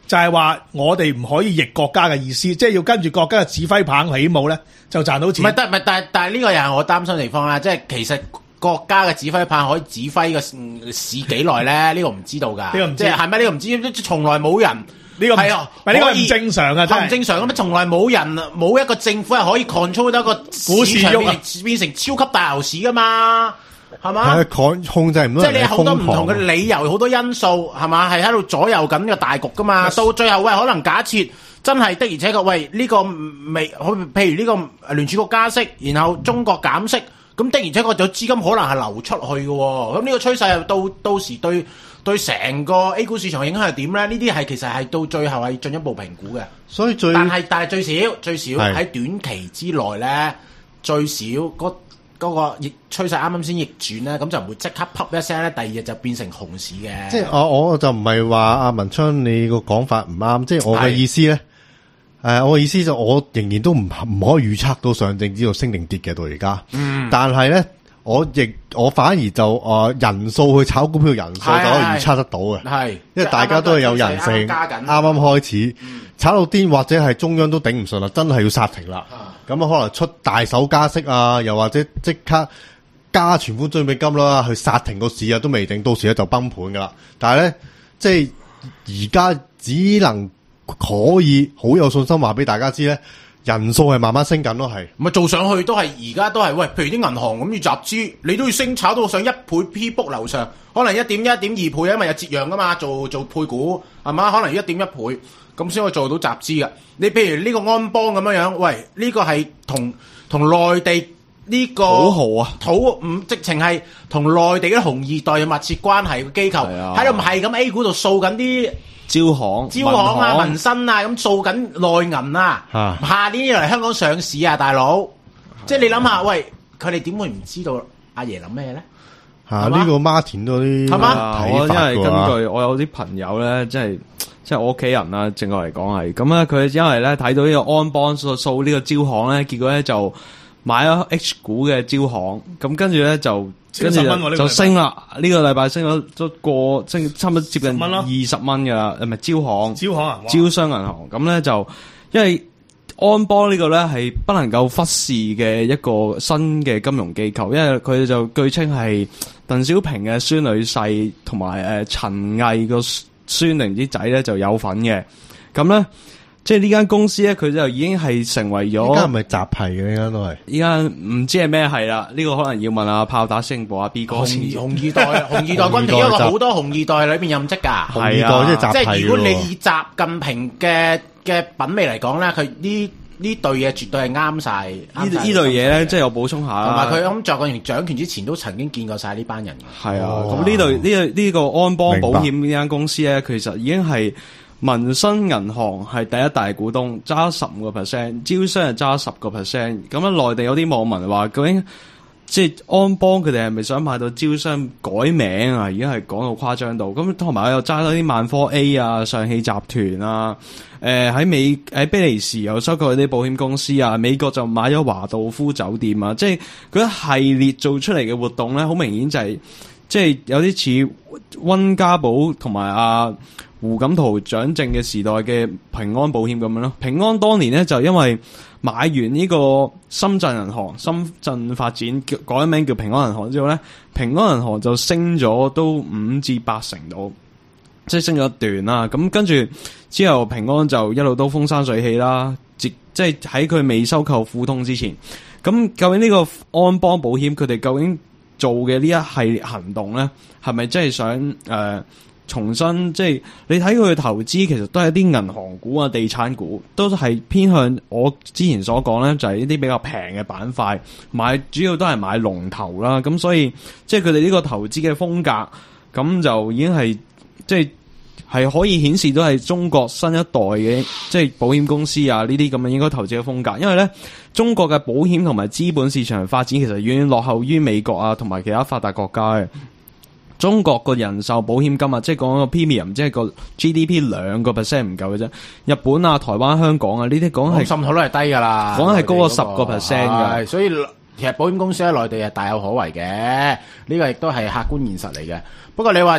就係話我哋唔可以逆國家嘅意思，即係要跟住國家嘅指揮棒起舞咧，就賺到錢。 唔係，但唔係，但係但係呢個又係我擔心嘅地方啦。即係其實國家嘅指揮棒可以指揮個市幾耐咧？呢個唔知道㗎。呢個唔知，即係係咪呢個唔知？從來冇人。呢個係啊， 呢個唔正常啊，真係唔正常咁，從來冇人冇一個政府係可以 control 到一個股市喐啊， 變成超級大牛市噶嘛，係嘛？ 係控控制唔到， 即係你好多唔同嘅理由，好多因素係嘛，係喺度左右緊個大局噶嘛。到最後喂，可能假設真係的而且確喂呢個未，譬如呢個聯儲局加息，然後中國減息，咁的而且確有資金可能係流出去嘅，咁呢個趨勢到到時對。對成個 A 股市場影響係點咧？呢啲係其實係到最後係進一步評估嘅。 所以最但係但係最少最少喺短期之內咧，最少嗰嗰個逆趨勢啱啱先逆轉咧，咁就唔會即刻啪一聲咧，第二日就變成熊市嘅。 即係我我就唔係話阿文昌你個講法唔啱，即係我嘅意思咧。誒，我嘅意思就我仍然都唔唔可以預測到上證指數升定跌嘅到而家。嗯，但係咧。我亦我反而就誒、呃、人數去炒股票人數就可以預測得到嘅，係因為大家都係有人性，啱啱開始、嗯、炒到癲或者係中央都頂唔順啦，真係要殺停啦。咁啊可能出大手加息啊，又或者即刻加存款準備金啦，去殺停個市啊都未定，到時咧就崩盤噶啦。但係咧即係而家只能可以好有信心話俾大家知咧。人數係慢慢升緊咯，係咪做上去都係而家都係喂，譬如啲銀行咁要集資，你都要升炒到上一倍 P book 樓上，可能一點一、一點二倍，因為有折讓噶嘛，做做配股係嘛，可能一點一倍咁先可以做到集資噶。你譬如呢個安邦咁樣樣，喂呢、呢個係同同內地呢、呢個土豪啊， 土唔直情係同內地嘅紅二代有密切關係嘅機構喺度，唔係咁 A 股度掃緊啲。 招行、 招行啊、民生啊，咁做緊內銀啊，啊下年要嚟香港上市啊，大佬，即係你諗下，喂，佢哋點會唔知道阿爺諗咩咧？ 吓呢、啊這個 Martin 嗰啲係嘛？我因為根據我有啲朋友咧，即係即係我屋企人啦，正確嚟講係咁咧，佢因為咧睇到呢個安邦掃掃呢個招行咧，結果咧就買咗 H 股嘅招行，咁跟住咧就。跟住就，就升啦！呢、這個禮拜升咗都過升差唔多接近二十蚊噶啦，係咪招行？ 招行啊！ 招商銀行咁咧就，因為安邦呢個咧係不能夠忽視嘅一個新嘅金融機構，因為佢就據稱係鄧小平嘅孫女婿同埋誒陳毅個孫定唔知仔咧就有份嘅，咁咧。即係呢間公司咧，佢就已經係成為咗。依家係咪集係嘅？依家都係。 依家唔知係咩係啦，呢、這個可能要問阿炮打星報阿 B 哥。 紅紅二代，紅二代軍團一個好多紅二代裏邊任職噶。 紅二代即係集即係如果你以習近平嘅嘅品味嚟講咧，佢呢呢對嘢絕對係啱晒。呢呢對嘢咧，即係我補充下啦。 同埋佢咁習近平掌權之前都曾經見過晒呢班人嘅。 係啊，咁呢對呢個呢個安邦保險呢間公司咧，其實已經係。民生銀行係第一大股東，揸十五個 percent， 招商係揸十個 percent。咁樣內地有啲網民話，究竟即係安邦佢哋係咪想買到招商改名啊？而家係講到誇張到。咁同埋又揸咗啲萬科 A 啊、上汽集團啊，誒、呃、喺美喺比利時又收購啲保險公司啊，美國就買咗華道夫酒店啊，即係佢一系列做出嚟嘅活動咧，好明顯就係、是、即係有啲似溫家寶同埋啊。胡錦濤掌政嘅時代嘅平安保險咁樣咯，平安當年咧就因為買完呢個深圳銀行、深圳發展叫改名叫平安銀行之後咧，平安銀行就升咗都五至八成度，即係升咗一段啦。咁跟住之後，平安就一路都風生水起啦，即係喺佢未收購富通之前，咁究竟呢個安邦保險佢哋究竟做嘅呢一系列行動咧，係咪真係想誒？呃重新即係你睇佢嘅投資，其實都係一啲銀行股啊、地產股，都係偏向我之前所講咧，就係一啲比較平嘅板塊買，主要都係買龍頭啦。咁所以即係佢哋呢個投資嘅風格，咁就已經係即係係可以顯示到係中國新一代嘅即係保險公司啊呢啲咁嘅應該投資嘅風格。因為咧，中國嘅保險同埋資本市場發展其實遠遠落後於美國啊同埋其他發達國家嘅。中國個人壽保險金啊，即係講個 premium， 即係個 G D P 兩個 percent 唔夠嘅啫。日本啊、台灣、香港啊呢啲講係滲透率係低㗎啦， 講係高過十個 percent 嘅。 所以其實保險公司喺內地係大有可為嘅，呢、這個亦都係客觀現實嚟嘅。不過你話而家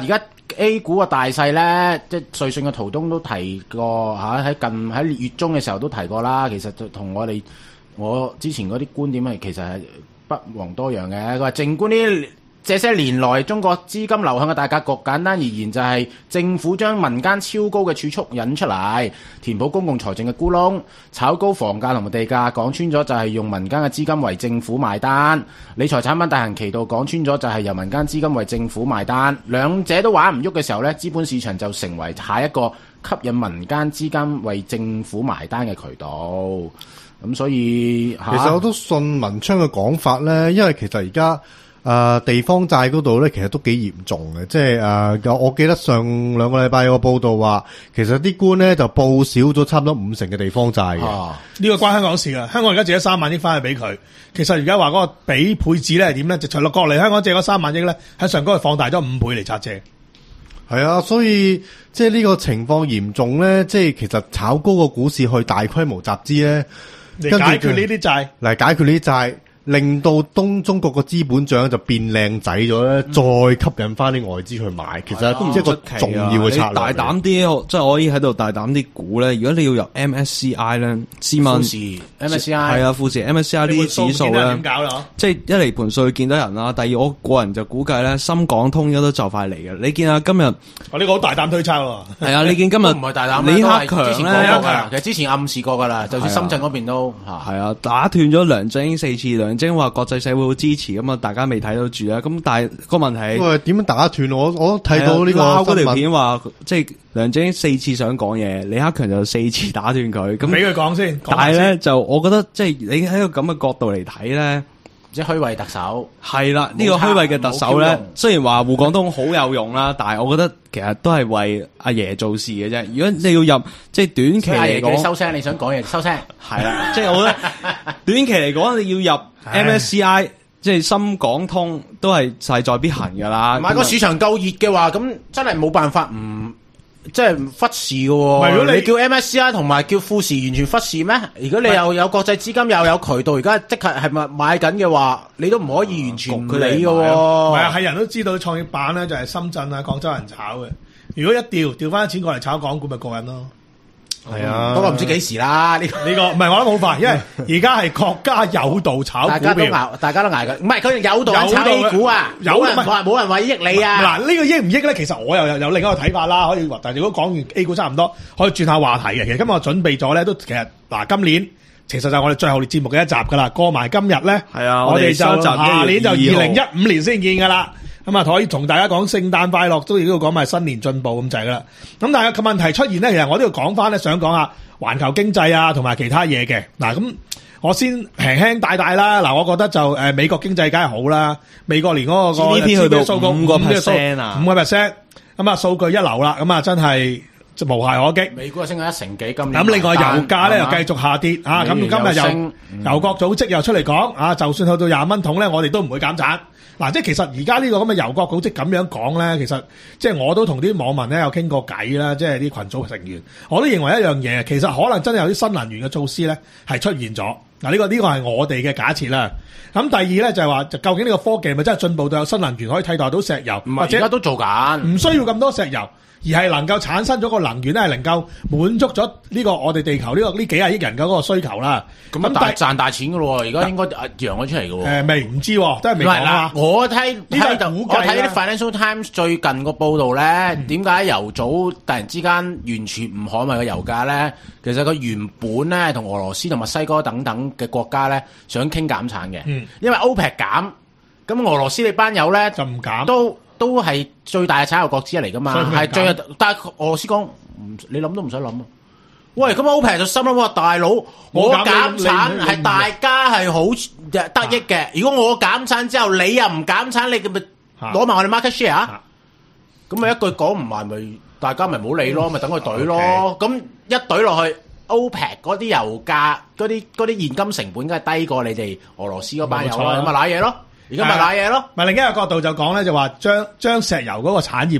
A 股嘅大勢咧，即係瑞信嘅圖東都提過嚇，喺近喺月中嘅時候都提過啦。其實就同我哋我之前嗰啲觀點係其實係不遑多讓嘅。佢話靜觀呢這些年來中國資金流向嘅大格局，簡單而言就係政府將民間超高嘅儲蓄引出嚟，填補公共財政嘅咕窿，炒高房價同埋地價。講穿咗就係用民間嘅資金為政府賣單。理財產品大行其道，講穿咗就係由民間資金為政府賣單。兩者都玩唔喐嘅時候呢，資本市場就成為下一個吸引民間資金為政府埋單嘅渠道。咁所以其實我都信文昌嘅講法咧，因為其實而家誒地方債嗰度咧，其實都幾嚴重嘅。即係誒、呃，我記得上兩個禮拜有個報道話，其實啲官咧就報少咗差唔多五成嘅地方債嘅。呢、 啊呢個關香港事噶，香港而家借咗三萬億翻去俾佢。其實而家話嗰個俾配置咧係點咧？就隨落國嚟香港借嗰三萬億咧，喺上高係放大咗五倍嚟拆借。 係啊，所以即係呢個情況嚴重咧，即係其實炒高個股市去大規模集資咧， 嚟解決呢啲債， 嚟解決呢啲債。令到東中國個資本帳就變靚仔咗咧，嗯、再吸引翻啲外資去買，其實都唔知一個重要嘅策略。 你大膽啲，即係可以喺度大膽啲估咧。如果你要入 M S C I 咧，試問富時 M S C I 係啊，富時 M S C I 呢啲指數咧，點搞啦？即係一嚟盤數見到人啦，第二我個人就估計咧，深港通應該都就快嚟嘅。你見下今日， 我呢個好大膽推測喎。 係啊，你見今日唔係大膽， 李克強咧， 其實之前暗示過㗎啦，就算深圳嗰邊都係啊，打斷咗梁振英四次，梁振英話國際社會好支持咁啊，大家未睇到住啊。咁但係個問題， 喂，點樣打斷我？我睇到呢個嗰條片話，即係梁振英四次想講嘢，李克強就四次打斷佢。咁俾佢講先。 但係咧，就我覺得即係你喺個咁嘅角度嚟睇咧， 即係虛偽特首係啦。呢個虛偽嘅特首咧，雖然話滬港通好有用啦，但係我覺得其實都係為阿爺做事嘅啫。如果你要入即係短期嚟講， 你收聲，你想講嘢收聲。 係啦，即係我覺得短期嚟講，你要入 M S C I。即係深港通都係勢在必行噶啦， 唔係個市場夠熱嘅話，咁真係冇辦法唔即係忽視嘅。如果你，你叫 M S C I 同埋叫富時完全忽視咩？如果你又有國際資金又有渠道，而家即刻係咪買緊嘅話，你都唔可以完全唔理嘅。 唔係啊，係人都知道創業板咧就係深圳啊、廣州人炒嘅。如果一調調翻錢過嚟炒港股，咪過癮咯。 係啊， 不過唔知幾時啦。呢、這個呢個唔係我諗好快，因為而家係國家有道炒股票， 大家都捱，大家都捱緊。唔係佢有道炒 A 股啊，有人話冇人話益你啊。 嗱，呢個益唔益咧？其實我又有有另一個睇法啦。可以話，但係如果講完 A 股差唔多，可以轉下話題嘅。其實今日我準備咗咧，都其實嗱，今年其實就係我哋最後節目嘅一集噶啦。過埋今日咧， 係啊， 我哋就下年就二零一號五年先見噶啦。咁啊，可以同大家講聖誕快樂，都亦都要講埋新年進步咁滯噶啦。咁但係個問題出現咧，其實我都要講翻咧，想講下環球經濟啊，同埋其他嘢嘅。嗱，咁我先輕輕帶帶啦。嗱，我覺得就誒、呃、美國經濟梗係好啦，美國連嗰、那個 G D P 去到五個 percent 啊， 五個 percent，咁啊數據一流啦，咁啊真係無懈可擊。 美股升咗一成幾今年。 咁另外油價咧又繼續下跌啊，咁今日又、嗯、油國組織又出嚟講啊，就算去到廿蚊桶咧，我哋都唔會減產。嗱、啊，即係其實而家呢個咁嘅油國組織咁樣講咧，其實即係我都同啲網民咧有傾過偈啦，即係啲群組成員，我都認為一樣嘢，其實可能真係有啲新能源嘅措施咧係出現咗。嗱、啊，呢、這個呢、這個係我哋嘅假設啦。咁第二咧就係話，就究竟呢個科技係咪真係進步到有新能源可以替代到石油，或者而家都做緊， 唔需要咁多石油，而係能夠產生咗個能源咧，係能夠滿足咗呢個我哋地球呢、這個呢幾廿億人嘅嗰個需求啦。 咁啊大賺大錢㗎咯喎，而家應該揚咗出嚟㗎喎。 誒未唔知喎，真係未講啊！ 我睇呢個我睇啲 Financial Times 最近個報導咧，點解油組突然之間完全唔捍衞個油價咧？其實佢原本咧同俄羅斯同墨西哥等等嘅國家咧想傾減產嘅，嗯、因為 OPEC 減，咁俄羅斯你班友咧就唔減， 都都係最大嘅產油國之一嚟㗎嘛，係最但係俄羅斯講，你諗都唔使諗啊！喂，咁 OPEC 就心諗喎，大佬，我減產係大家係好得益嘅。如果我減產之後，你又唔減產，你咪攞埋我哋 market share，咁咪一句講唔埋，咪大家咪唔好理咯，咪等佢懟咯。咁一懟落去 ，OPEC 嗰啲油價、嗰啲嗰啲現金成本，梗係低過你哋俄羅斯嗰班友啦，咁咪瀨嘢咯。而家咪瀨嘢咯。 咪另一個角度就講咧，就話將將石油嗰個產業咧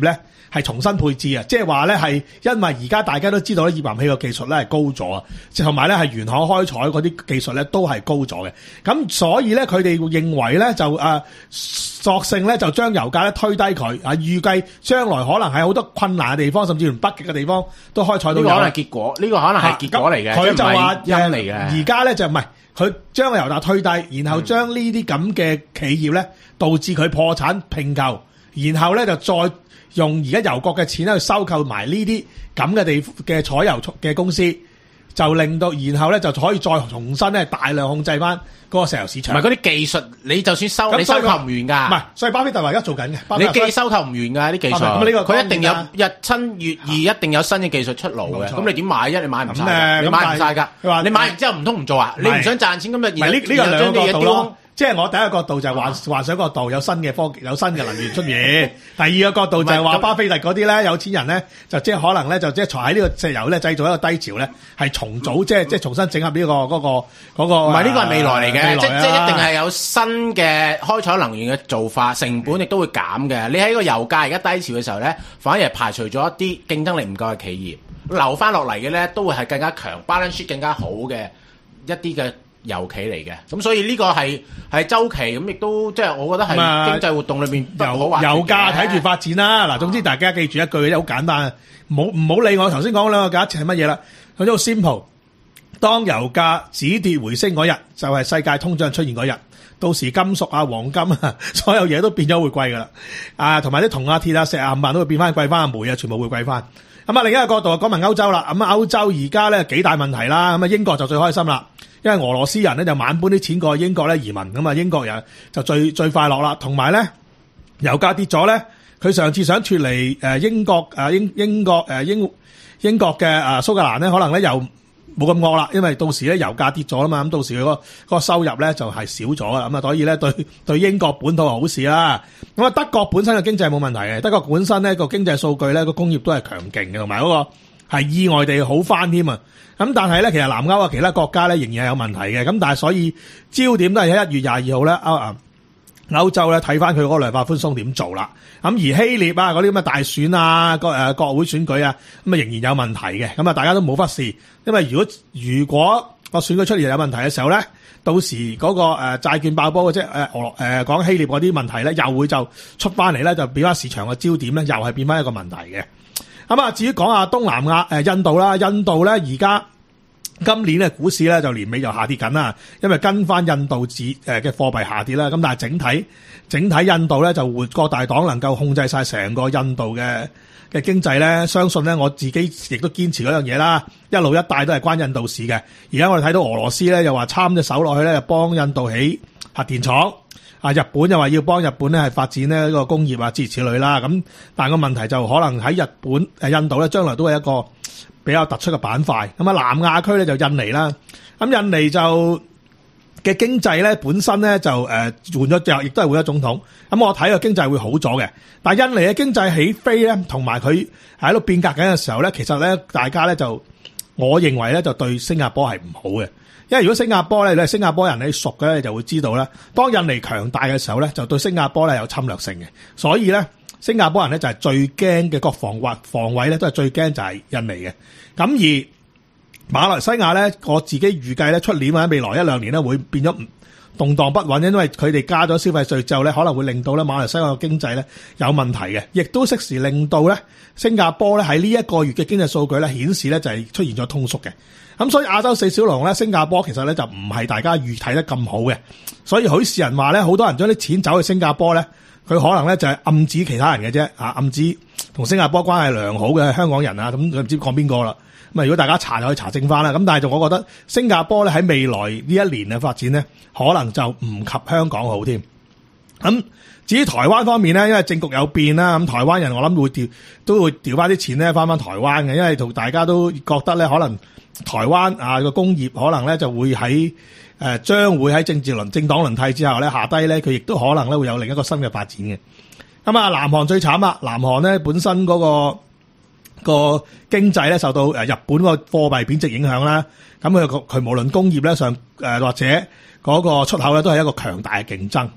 係重新配置啊，即係話咧係因為而家大家都知道咧，頁岩氣個技術咧係高咗啊，同埋咧係原焊開採嗰啲技術咧都係高咗嘅。咁所以咧佢哋認為咧就誒、啊、索性咧就將油價咧推低佢啊，預計將來可能喺好多困難嘅地方，甚至連北極嘅地方都開採到油。 呢個可能係結果，呢、呢個可能係結果嚟嘅， 佢、啊、就話因嚟嘅。而家咧就唔係佢將個油價推低，然後將呢啲咁嘅企業咧導致佢破產併購，然後咧就再用而家油國嘅錢咧去收購埋呢啲咁嘅地嘅採油嘅公司，就令到然後咧就可以再重新咧大量控制翻嗰個石油市場。 唔係嗰啲技術，你就算收你收購唔完㗎。唔係， 所以巴菲特話而家做緊嘅。 你既收購唔完㗎啲技術。咁呢個佢一定有日新月異，一定有新嘅技術出爐嘅。咁你點買啫？你買唔晒，你買唔晒㗎。佢話你買完之後唔通唔做啊？你唔想賺錢咁就然後呢個兩個角度咯。即係我第一個角度就係幻幻想角度有新嘅科技有新嘅能源出現，第二個角度就係話巴菲特嗰啲咧有錢人咧就即係可能咧就即係喺呢個石油咧製造一個低潮咧係重組即係即係重新整合呢、這個嗰、那個嗰、那個唔係呢個係未來嚟嘅、啊，即即係一定係有新嘅開採能源嘅做法，成本亦都會減嘅。你喺個油價而家低潮嘅時候咧，反而係排除咗一啲競爭力唔夠嘅企業，留翻落嚟嘅咧都會係更加強 balance sheet 更加好嘅一啲嘅油企嚟嘅，咁所以呢個係係周期，咁亦都即係我覺得係經濟活動裏邊油油價睇住發展啦。嗱、啊，總之大家記住一句嘢好簡單，唔好唔好理我頭先講兩個假設係乜嘢啦。佢都好 simple， 當油價止跌回升嗰日，就係、是、世界通脹出現嗰日，到時金屬啊、黃金啊，所有嘢都變咗會貴噶啦。啊，同埋啲銅啊、鐵啊、石啊，冚唪唥都會變翻貴翻，煤啊全部會貴翻。咁啊，另一個角度講埋歐洲啦。咁啊，歐洲而家咧幾大問題啦。咁啊，英國就最開心啦。因為俄羅斯人咧就晚搬啲錢過去英國咧移民，咁啊英國人就最最快樂啦。同埋咧油價跌咗咧，佢上次想脫離誒英國誒英英國誒英英國嘅誒蘇格蘭咧，可能咧又冇咁惡啦，因為到時咧油價跌咗啦嘛，咁到時佢個個收入咧就係少咗啦，咁啊所以咧對對英國本土係好事啦。咁啊德國本身嘅經濟冇問題嘅，德國本身咧個經濟數據咧個工業都係強勁嘅，同埋嗰個係意外地好翻添啊！咁但係咧，其實南歐啊其他國家咧仍然係有問題嘅。咁但係所以焦點都係喺一月廿二號咧，歐啊歐洲咧睇翻佢嗰個量化寬鬆點做啦。咁而希臘啊嗰啲咁嘅大選啊，個誒國會選舉啊，咁啊仍然有問題嘅。咁啊大家都冇忽視，因為如果如果個選舉出現有問題嘅時候咧，到時嗰個誒債券爆煲嘅即係誒俄羅誒講希臘嗰啲問題咧，又會就出翻嚟咧，就變翻市場嘅焦點咧，又係變翻一個問題嘅。咁啊，至於講下東南亞誒印度啦，印度咧而家今年嘅股市咧就年尾就下跌緊啦，因為跟翻印度紙誒嘅貨幣下跌啦。咁但係整體整體印度咧就活各大黨能夠控制晒成個印度嘅嘅經濟咧，相信咧我自己亦都堅持嗰樣嘢啦，一路一帶都係關印度事嘅。而家我哋睇到俄羅斯咧又話參隻手落去咧，就幫印度起核電廠。啊！日本又話要幫日本咧係發展呢個工業啊，諸如此類啦。咁但係個問題就可能喺日本誒印度咧，將來都係一個比較突出嘅板塊。咁啊，南亞區咧就印尼啦。咁印尼就嘅經濟咧本身咧就誒換咗隻，亦都係換咗總統。咁我睇個經濟會好咗嘅。但係印尼嘅經濟起飛咧，同埋佢喺度變革緊嘅時候咧，其實咧大家咧就我認為咧就對新加坡係唔好嘅。因為如果新加坡咧，你係新加坡人你熟嘅咧，你就會知道咧，當印尼強大嘅時候咧，就對新加坡咧有侵略性嘅。所以咧，新加坡人咧就係最驚嘅國防或防衛咧，都係最驚就係印尼嘅。咁而馬來西亞咧，我自己預計咧，出年或者未來一兩年咧，會變咗動盪不穩，因為佢哋加咗消費稅之後咧，可能會令到咧馬來西亞嘅經濟咧有問題嘅，亦都適時令到咧新加坡咧喺呢一個月嘅經濟數據咧顯示咧就係出現咗通縮嘅。咁所以亞洲四小龍咧，新加坡其實咧就唔係大家預睇得咁好嘅。所以許仕仁話咧，好多人將啲錢走去新加坡咧，佢可能咧就係暗指其他人嘅啫，啊暗指同新加坡關係良好嘅香港人啊，咁佢唔知講邊個啦。咁啊，如果大家查就可以查證翻啦。咁但係就我覺得新加坡咧喺未來呢一年嘅發展咧，可能就唔及香港好添。咁至於台灣方面咧，因為政局有變啦，咁台灣人我諗會調都會調翻啲錢咧翻翻台灣嘅，因為同大家都覺得咧可能台灣啊個工業可能咧就會喺誒將會喺政治輪政黨輪替之後咧下低咧，佢亦都可能咧會有另一個新嘅發展嘅。咁啊，南韓最慘啦，南韓咧本身嗰個個經濟咧受到誒日本個貨幣貶值影響啦，咁佢佢無論工業咧上誒或者嗰個出口咧都係一個強大嘅競爭。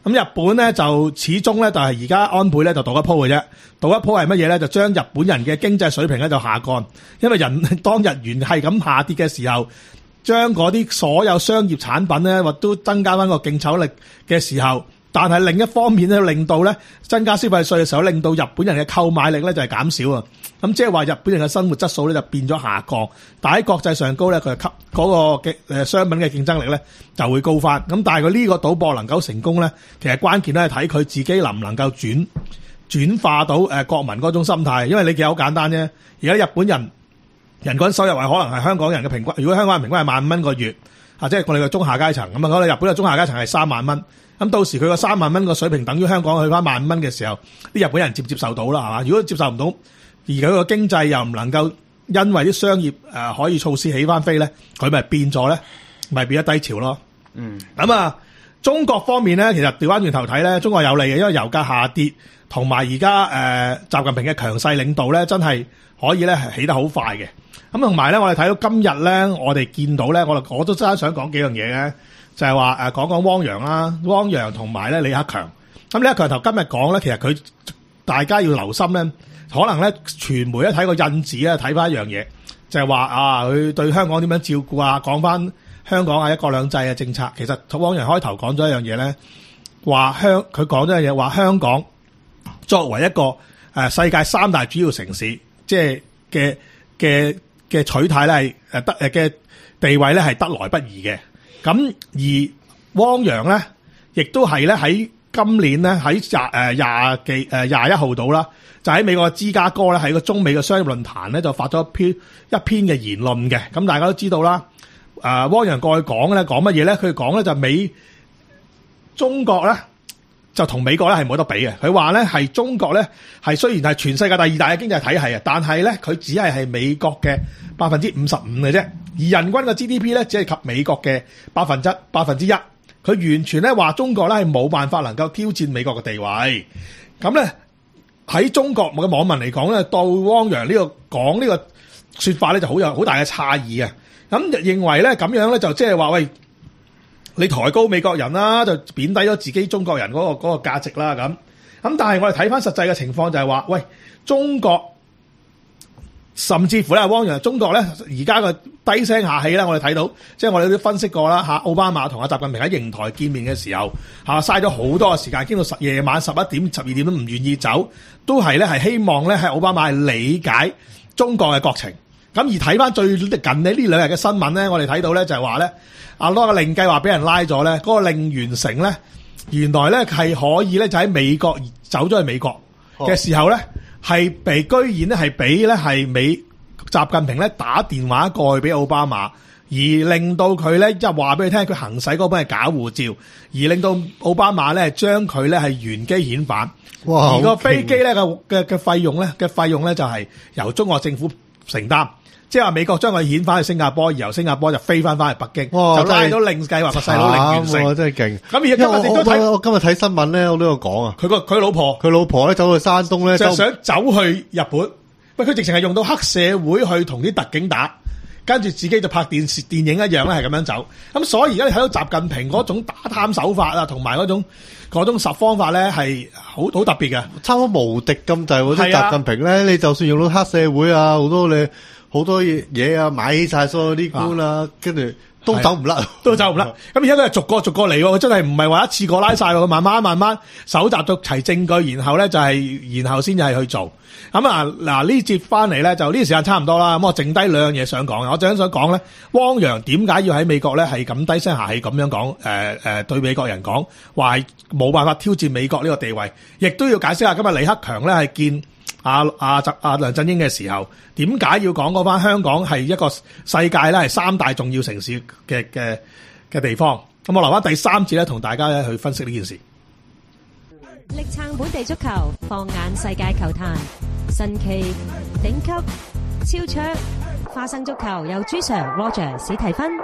咁日本咧就始終咧就係而家安倍咧就賭一鋪嘅啫，賭一鋪係乜嘢咧？就將日本人嘅經濟水平咧就下降，因為人當日元係咁下跌嘅時候，將嗰啲所有商業產品咧或都增加翻個競爭力嘅時候。但係另一方面咧，令到咧增加消費稅嘅時候，令到日本人嘅購買力咧就係減少啊。咁即係話日本人嘅生活質素咧就變咗下降，但喺國際上高咧，佢係吸嗰個嘅誒商品嘅競爭力咧就會高翻。咁但係佢呢個賭博能夠成功咧，其實關鍵咧係睇佢自己能唔能夠轉轉化到誒國民嗰種心態。因為你其實好簡單啫，而家日本人人均收入係可能係香港人嘅平均，如果香港人平均係萬五蚊個月，啊即係我哋嘅中下階層咁啊，我哋日本嘅中下階層係三萬蚊。咁到時佢個三萬蚊個水平等於香港去翻萬五蚊嘅時候，啲日本人接唔接受到啦？係嘛？如果接受唔到，而佢個經濟又唔能夠因為啲商業誒、呃、可以措施起翻飛咧，佢咪變咗咧，咪變咗低潮咯。嗯。咁啊，中國方面咧，其實調翻轉頭睇咧，中國有利嘅，因為油價下跌，同埋而家誒習近平嘅強勢領導咧，真係可以咧係起得好快嘅。咁同埋咧，我哋睇到今日咧，我哋見到咧，我我都真係想講幾樣嘢嘅。就係話誒講講汪洋啦，汪洋同埋咧李克強。咁李克強頭今日講咧，其實佢大家要留心咧，可能咧傳媒一睇個印字咧，睇翻一樣嘢，就係話啊，佢對香港點樣照顧啊，講翻香港啊一國兩制嘅政策。其實汪洋開頭講咗一樣嘢咧，話香佢講咗一樣嘢，話香港作為一個誒世界三大主要城市，即係嘅嘅嘅取態咧係誒得誒嘅地位咧係得來不易嘅。咁而汪洋咧，亦都係咧喺今年咧喺廿誒廿幾誒廿一號度啦，就喺美國芝加哥咧喺個中美嘅商業論壇咧就發咗一篇一篇嘅言論嘅。咁大家都知道啦，誒、呃、汪洋過去講咧講乜嘢咧？佢講咧就美中國咧就同美國咧係冇得比嘅。佢話咧係中國咧係雖然係全世界第二大嘅經濟體系啊，但係咧佢只係係美國嘅百分之五十五嘅啫。而人均嘅 G D P 咧，只係及美國嘅百分之百分之一。佢完全咧話中國咧係冇辦法能夠挑戰美國嘅地位。咁咧喺中國嘅網民嚟講咧，到汪洋呢個講呢個說法咧就好有好大嘅詫異嘅。咁認為咧咁樣咧就即係話喂，你抬高美國人啦，就貶低咗自己中國人嗰個嗰個價值啦咁。咁但係我哋睇翻實際嘅情況就係話，喂，中國。甚至乎咧，汪洋中國咧，而家個低聲下氣咧，我哋睇到，即係我哋都分析過啦嚇。奧巴馬同阿習近平喺瀛台見面嘅時候，嚇嘥咗好多嘅時間，傾到十夜晚十一點、十二點都唔願意走，都係咧係希望咧係奧巴馬係理解中國嘅國情。咁而睇翻最近呢呢兩日嘅新聞咧，我哋睇到咧就係話咧，阿攞個令計劃俾人拉咗咧，嗰個令完成咧，原來咧係可以咧就喺美國走咗去美國嘅時候咧。哦係被居然咧係俾咧係美習近平咧打電話過去俾奧巴馬，而令到佢咧一話俾佢聽佢行使嗰本係假護照，而令到奧巴馬咧將佢咧係原機遣返。哇！而個飛機咧嘅嘅嘅費用咧嘅費用咧就係由中國政府承擔，即係話美國將佢遣返去新加坡，而由新加坡就飛翻翻去北京，就拉到令計劃個細佬令完成。 真係勁！ 咁而家今日亦都睇， 我今日睇新聞咧，我都有講啊。 佢個佢老婆， 佢老婆咧走去山東咧， 就想走去日本。喂，佢直情係用到黑社會去同啲特警打，跟住自己就拍電視電影一樣咧，係咁樣走。咁所以而家你睇到習近平嗰種打貪手法啊，同埋嗰種嗰種實方法咧，係好好特別嘅， 差唔多無敵咁滯。嗰啲習近平咧，你就算用到黑社會啊，好多你好多嘢啊，買起晒所有啲官啊，跟住。都走唔甩， 都走唔甩。咁而家佢係逐個逐個嚟喎，佢真係唔係話一次過拉晒喎，佢慢慢慢慢搜集到齊證據，然後咧就係、是，然後先至係去做。咁啊嗱，呢節翻嚟咧就呢個時間差唔多啦。咁我剩低兩樣嘢想講，我最想講咧，汪洋點解要喺美國咧係咁低聲下氣咁樣講？誒、呃、誒、呃，對美國人講話係冇辦法挑戰美國呢個地位，亦都要解釋下今日李克強咧係見。阿阿阿梁振英嘅時候，點解要講嗰翻香港係一個世界咧係三大重要城市嘅嘅嘅地方？咁我留翻第三節咧，同大家咧去分析呢件事。 力撐本地足球，放眼世界球壇，神奇、頂級、超卓、花生足球由朱 Sir、Roger 史提芬。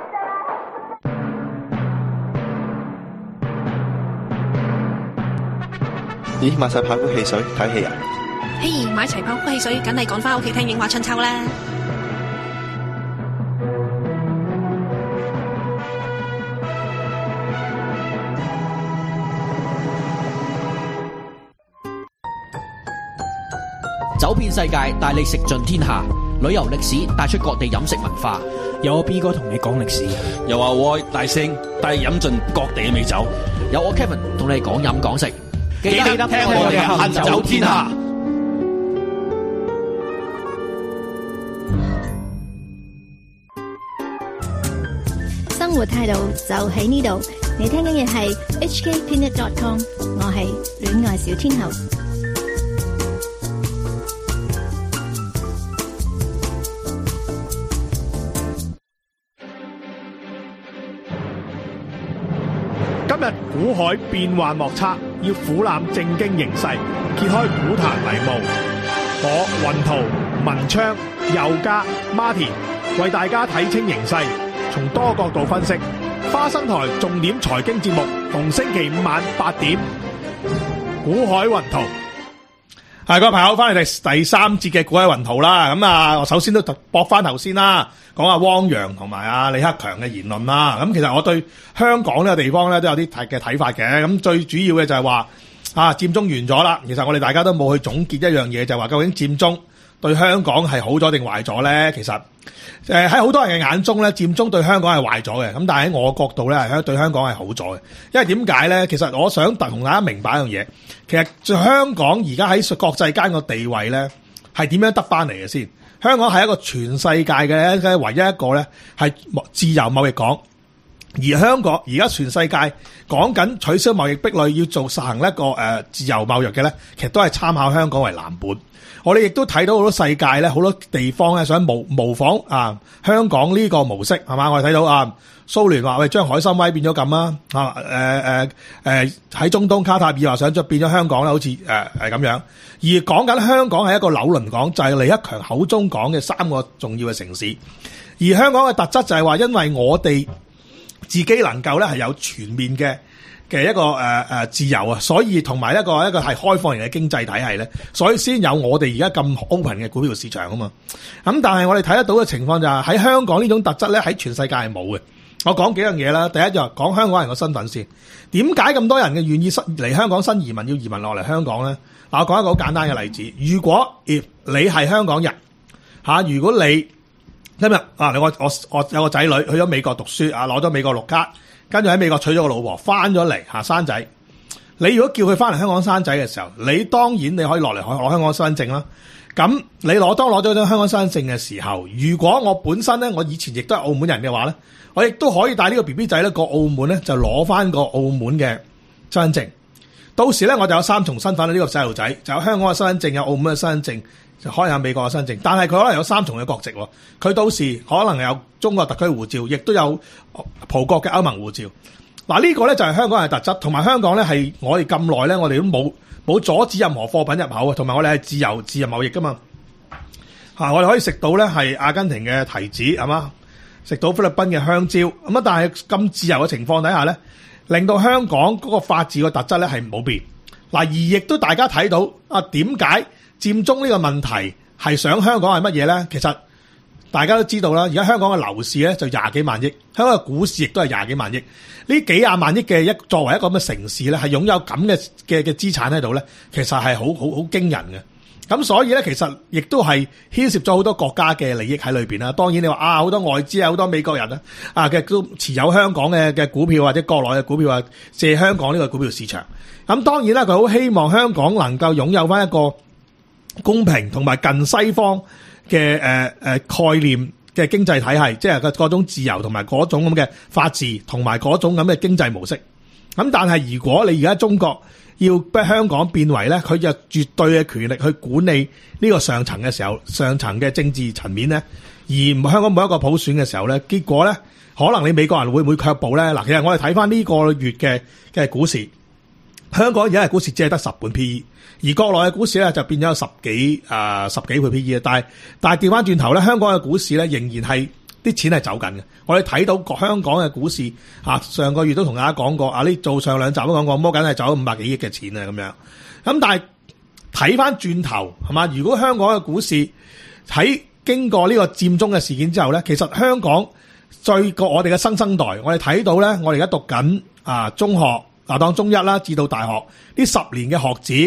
咦，買晒跑酷汽水睇戲啊！ 嘿，買齊泡芙汽水，梗係趕翻屋企聽影畫春秋啦！ 走遍世界，帶你食盡天下。旅遊歷史帶出各地飲食文化。 有我 B 哥同你講歷史， 有阿威大聲帶你飲盡各地嘅美酒， 有我 Kevin 同你講飲講食。 記得聽我哋行走天下。 生活態度就喺呢度，你聽緊嘅係 H K Peanut dot com， 我係戀愛小天后。 今日股海變幻莫測，要俯瞰正經形勢，揭開股壇迷霧。我雲圖、文昌、佑嘉、Martin 為大家睇清形勢，從多角度分析。花生台重點財經節目，逢星期五晚八點，股海雲圖。係各位朋友，翻嚟第第三節嘅股海雲圖啦。咁啊，我首先都駁翻頭先啦，講下汪洋同埋阿李克強嘅言論啦。咁其實我對香港呢個地方咧都有啲嘅睇法嘅。咁最主要嘅就係話啊，佔中完咗啦。其實我哋大家都冇去總結一樣嘢，就係話究竟佔中對香港係好咗定壞咗咧？其實誒喺好多人嘅眼中咧，佔中對香港係壞咗嘅。咁但係喺我角度咧，係對香港係好咗嘅。因為點解咧？其實我想同大家明白一樣嘢，其實香港而家喺國際間個地位咧係點樣得翻嚟嘅先？香港係一個全世界嘅唯一一個咧係自由貿易港，而香港而家全世界講緊取消貿易壁壘，要做實行一個誒自由貿易嘅咧，其實都係參考香港為藍本。我哋亦都睇到好多世界咧，好多地方咧想模模仿啊香港呢個模式係嘛？我哋睇到啊蘇聯話喂將海參崴變咗咁啊啊誒誒誒喺中東卡塔爾話想將變咗香港咧，好似誒係咁樣。而講緊香港係一個紐倫港，就係、是、李克強口中講嘅三個重要嘅城市。而香港嘅特質就係話，因為我哋自己能夠咧係有全面嘅嘅一個誒誒、呃、自由啊，所以同埋一個一個係開放型嘅經濟體系咧，所以先有我哋而家咁 open 嘅股票市場啊嘛。咁但係我哋睇得到嘅情況就係喺香港呢種特質咧，喺全世界係冇嘅。我講幾樣嘢啦，第一就係講香港人嘅身份先。點解咁多人嘅願意嚟香港新移民要移民落嚟香港咧？嗱，我講一個好簡單嘅例子。如果你係香港人嚇，如果你今日啊，你我我我有個仔女去咗美國讀書啊，攞咗美國綠卡，跟住喺美國娶咗個老婆，翻咗嚟嚇生仔。你如果叫佢翻嚟香港生仔嘅時候，你當然你可以落嚟攞香港身份證啦。咁你攞當攞咗張香港身份證嘅時候，如果我本身咧，我以前亦都係澳門人嘅話咧，我亦都可以帶呢個 B B 仔咧過澳門咧，就攞翻個澳門嘅身份證。到時咧我就有三重身份啦，呢個細路仔就有香港嘅身份證，有澳門嘅身份證，就可能有美國嘅身份證。但係佢可能有三重嘅國籍，佢到時可能有中國特區護照，亦都有葡國嘅歐盟護照。嗱，呢個咧就係香港嘅特質，同埋香港咧係我哋咁耐咧，我哋都冇冇阻止任何貨品入口啊，同埋我哋係自由自由貿易噶嘛。嚇，我哋可以食到咧係阿根廷嘅提子係嘛，食到菲律賓嘅香蕉咁啊，但係咁自由嘅情況底下咧，令到香港嗰個法治嘅特質咧係冇變。嗱，而亦都大家睇到啊，點解佔中呢個問題係想香港係乜嘢咧？其實大家都知道啦，而家香港嘅樓市咧就廿幾萬億，香港嘅股市亦都係廿幾萬億。呢幾廿萬億嘅一作為一個咁嘅城市咧，係擁有咁嘅嘅嘅資產喺度咧，其實係好好好驚人嘅。咁所以咧，其實亦都係牽涉咗好多國家嘅利益喺裏邊啦。當然你話啊，好多外資啊，好多美國人啊，啊嘅都持有香港嘅嘅股票或者國內嘅股票啊，借香港呢個股票市場。咁當然啦，佢好希望香港能夠擁有翻一個公平同埋近西方嘅誒誒概念嘅經濟體系，即係個嗰種自由同埋嗰種咁嘅法治同埋嗰種咁嘅經濟模式。咁但係如果你而家中國要逼香港變為咧，佢就絕對嘅權力去管理呢個上層嘅時候，上層嘅政治層面咧，而香港冇一個普選嘅時候咧，結果咧，可能你美國人會唔會卻步咧？嗱，其實我哋睇翻呢個月嘅嘅股市，香港而家嘅股市只係得十倍 P E， 而國內嘅股市咧就變咗有十幾啊、呃、十幾倍 P E 啊，但係但係調翻轉頭咧，香港嘅股市咧仍然係啲錢係走緊嘅。我哋睇到香港嘅股市啊，上個月都同大家講過啊，呢做上兩集都講過，摸緊係走咗五百幾億嘅錢啊咁樣。咁但係睇翻轉頭係嘛？如果香港嘅股市喺經過呢個佔中嘅事件之後咧，其實香港最過我哋嘅新生代，我哋睇到咧，我哋而家讀緊啊中學嗱，當中一啦至到大學呢十年嘅學子，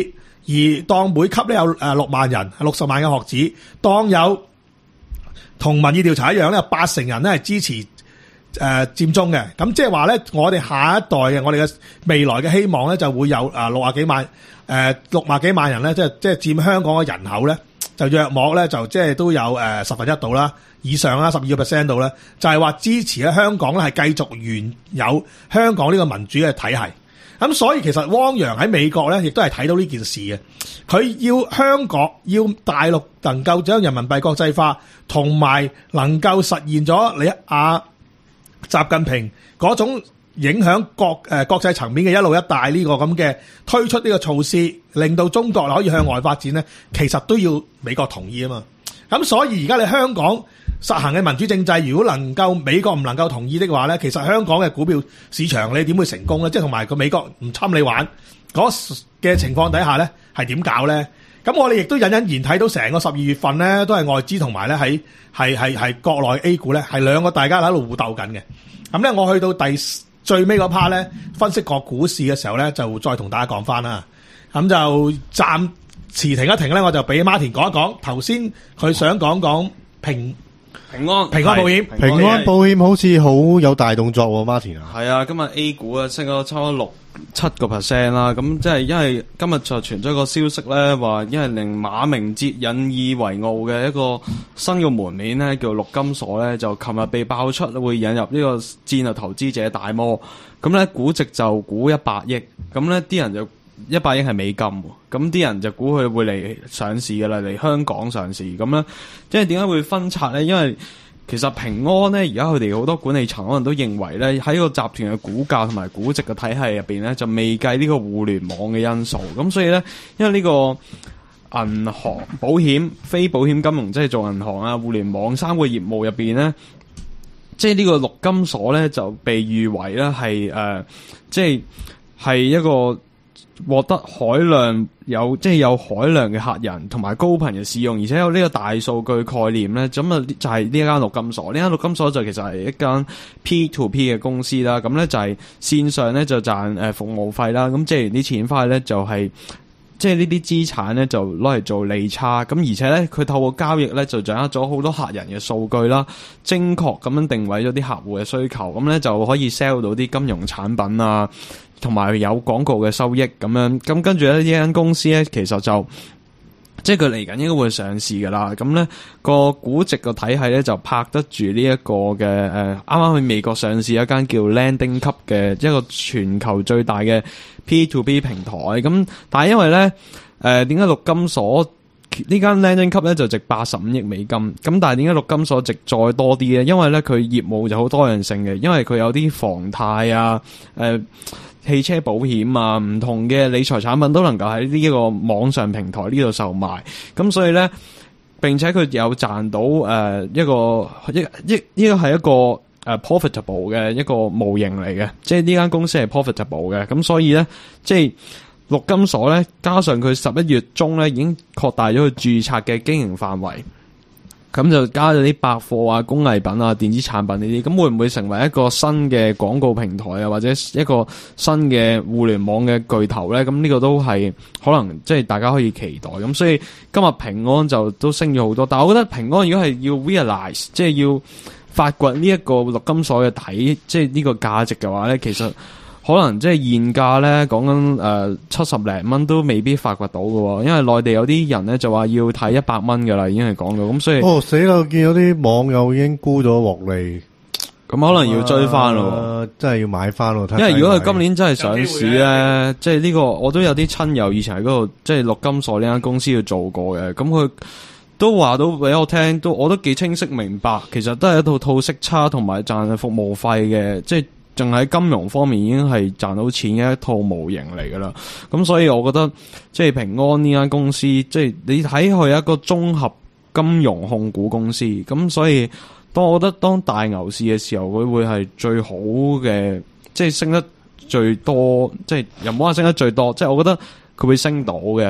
而當每級咧有誒六萬人，六十萬嘅學子，當有同民意調查一樣咧，有八成人咧係支持誒、呃、佔中嘅。咁即係話咧，我哋下一代嘅我哋嘅未來嘅希望咧，就會有誒六啊幾萬誒六萬幾萬人咧，即係即係佔香港嘅人口咧，就約莫咧就即係都有誒、呃、十分一度啦，以上啦，十二個 percent 度咧，就係、是、話支持喺香港咧係繼續原有香港呢個民主嘅體系。咁所以其實汪洋喺美國咧，亦都係睇到呢件事嘅。佢要香港要大陸能夠將人民幣國際化，同埋能夠實現咗你阿習近平嗰種影響國誒國際層面嘅一路一帶呢個咁嘅推出呢個措施，令到中國可以向外發展咧，其實都要美國同意啊嘛。咁所以而家你香港實行嘅民主政制，如果能夠美國唔能夠同意的話咧，其實香港嘅股票市場你點會成功咧？即係同埋個美國唔侵你玩嗰嘅情況底下咧，係點搞咧？咁我哋亦都隱隱然睇到成個十二月份咧，都係外資同埋咧喺係係係國內 A 股咧，係兩個大家喺度互鬥緊嘅。咁咧，我去到第最尾嗰 part 咧，分析個股市嘅時候咧，就再同大家講翻啦。咁就暫時停一停咧，我就俾 Martin 講一講頭先佢想講講平。 平安平安保險， 平安保險好似好有大動作喎 ，Martin 啊， 係啊，今日 A 股啊升咗差唔多六七個 percent 啦，咁即係因為今日就傳咗個消息咧，話因為令馬明哲引以為傲嘅一個新嘅門面咧，叫陸金所咧，就琴日被爆出會引入呢個戰略投資者大摩，咁咧估值就估一百億，咁咧啲人就。一百億係美金，咁啲人就估佢會嚟上市㗎啦，嚟香港上市咁咧。即係點解會分拆咧？因為其實平安咧，而家佢哋好多管理層可能都認為咧，喺個集團嘅股價同埋估值嘅體系入邊咧，就未計呢個互聯網嘅因素。咁所以咧，因為呢個銀行、保險、非保險金融，即係做銀行啊、互聯網三個業務入邊咧，即係呢個陸金所咧就被譽為咧係誒，即係係一個。獲得海量有即係有海量嘅客人同埋高頻嘅使用，而且有呢個大數據概念咧，咁啊就係呢一間陸金所。呢間陸金所就其實係一間 P to P 嘅公司啦。咁咧就係線上咧就賺誒服務費啦。咁借完啲錢翻去咧就係、是。即係呢啲資產咧就攞嚟做利差，咁而且咧佢透過交易咧就掌握咗好多客人嘅數據啦，精確咁樣定位咗啲客戶嘅需求，咁咧就可以 sell 到啲金融產品啊，同埋有廣告嘅收益咁樣。咁跟住咧呢間公司咧其實就即係佢嚟緊應該會上市噶啦，咁咧個估值個體系咧就拍得住呢一個嘅誒，啱啱去美國上市一間叫 Landing 級嘅一個全球最大嘅 P to P 平台。咁但係因為咧誒點解陸金所呢間 Landing 級咧就值八十五億美金，咁但係點解陸金所值再多啲咧？因為咧佢業務就好多樣性嘅，因為佢有啲房貸啊誒。呃汽車保險啊，唔同嘅理財產品都能夠喺呢一個網上平台呢度售賣，咁所以咧，並且佢有賺到誒、呃、一個一一呢個係一個誒 profitable 嘅一個模型嚟嘅，即係呢間公司係 profitable 嘅，咁所以咧，即係陸金所咧，加上佢十一月中咧已經擴大咗佢註冊嘅經營範圍。咁就加咗啲百貨啊、工藝品啊、電子產品呢啲，咁會唔會成為一個新嘅廣告平台啊，或者一個新嘅互聯網嘅巨頭咧？咁呢個都係可能即係大家可以期待。咁所以今日平安就都升咗好多，但係我覺得平安如果係要 realize，即係要發掘呢一個陸金所嘅體，即係呢個價值嘅話咧，其實。可能即係現價咧，講緊誒七十零蚊都未必發掘到嘅，因為內地有啲人咧就話要睇一百蚊嘅啦，已經係講到咁，所以哦死啦！見有啲網友已經沽咗獲利， 咁可能要追翻咯、 呃，真係要買翻咯。 因為如果佢今年真係上市咧，即係呢個我都有啲親友以前喺嗰度，即係陸金所呢間公司要做過嘅，咁佢都話到俾我聽，都我都幾清晰明白，其實都係一套套息差同埋賺服務費嘅，即係。淨喺金融方面已經係賺到錢嘅一套模型嚟噶啦，咁所以我覺得即係平安呢間公司，即係你睇佢一個綜合金融控股公司，咁所以當我覺得當大牛市嘅時候，佢會係最好嘅，即係升得最多，即係又唔好話升得最多，即係我覺得佢會升到嘅，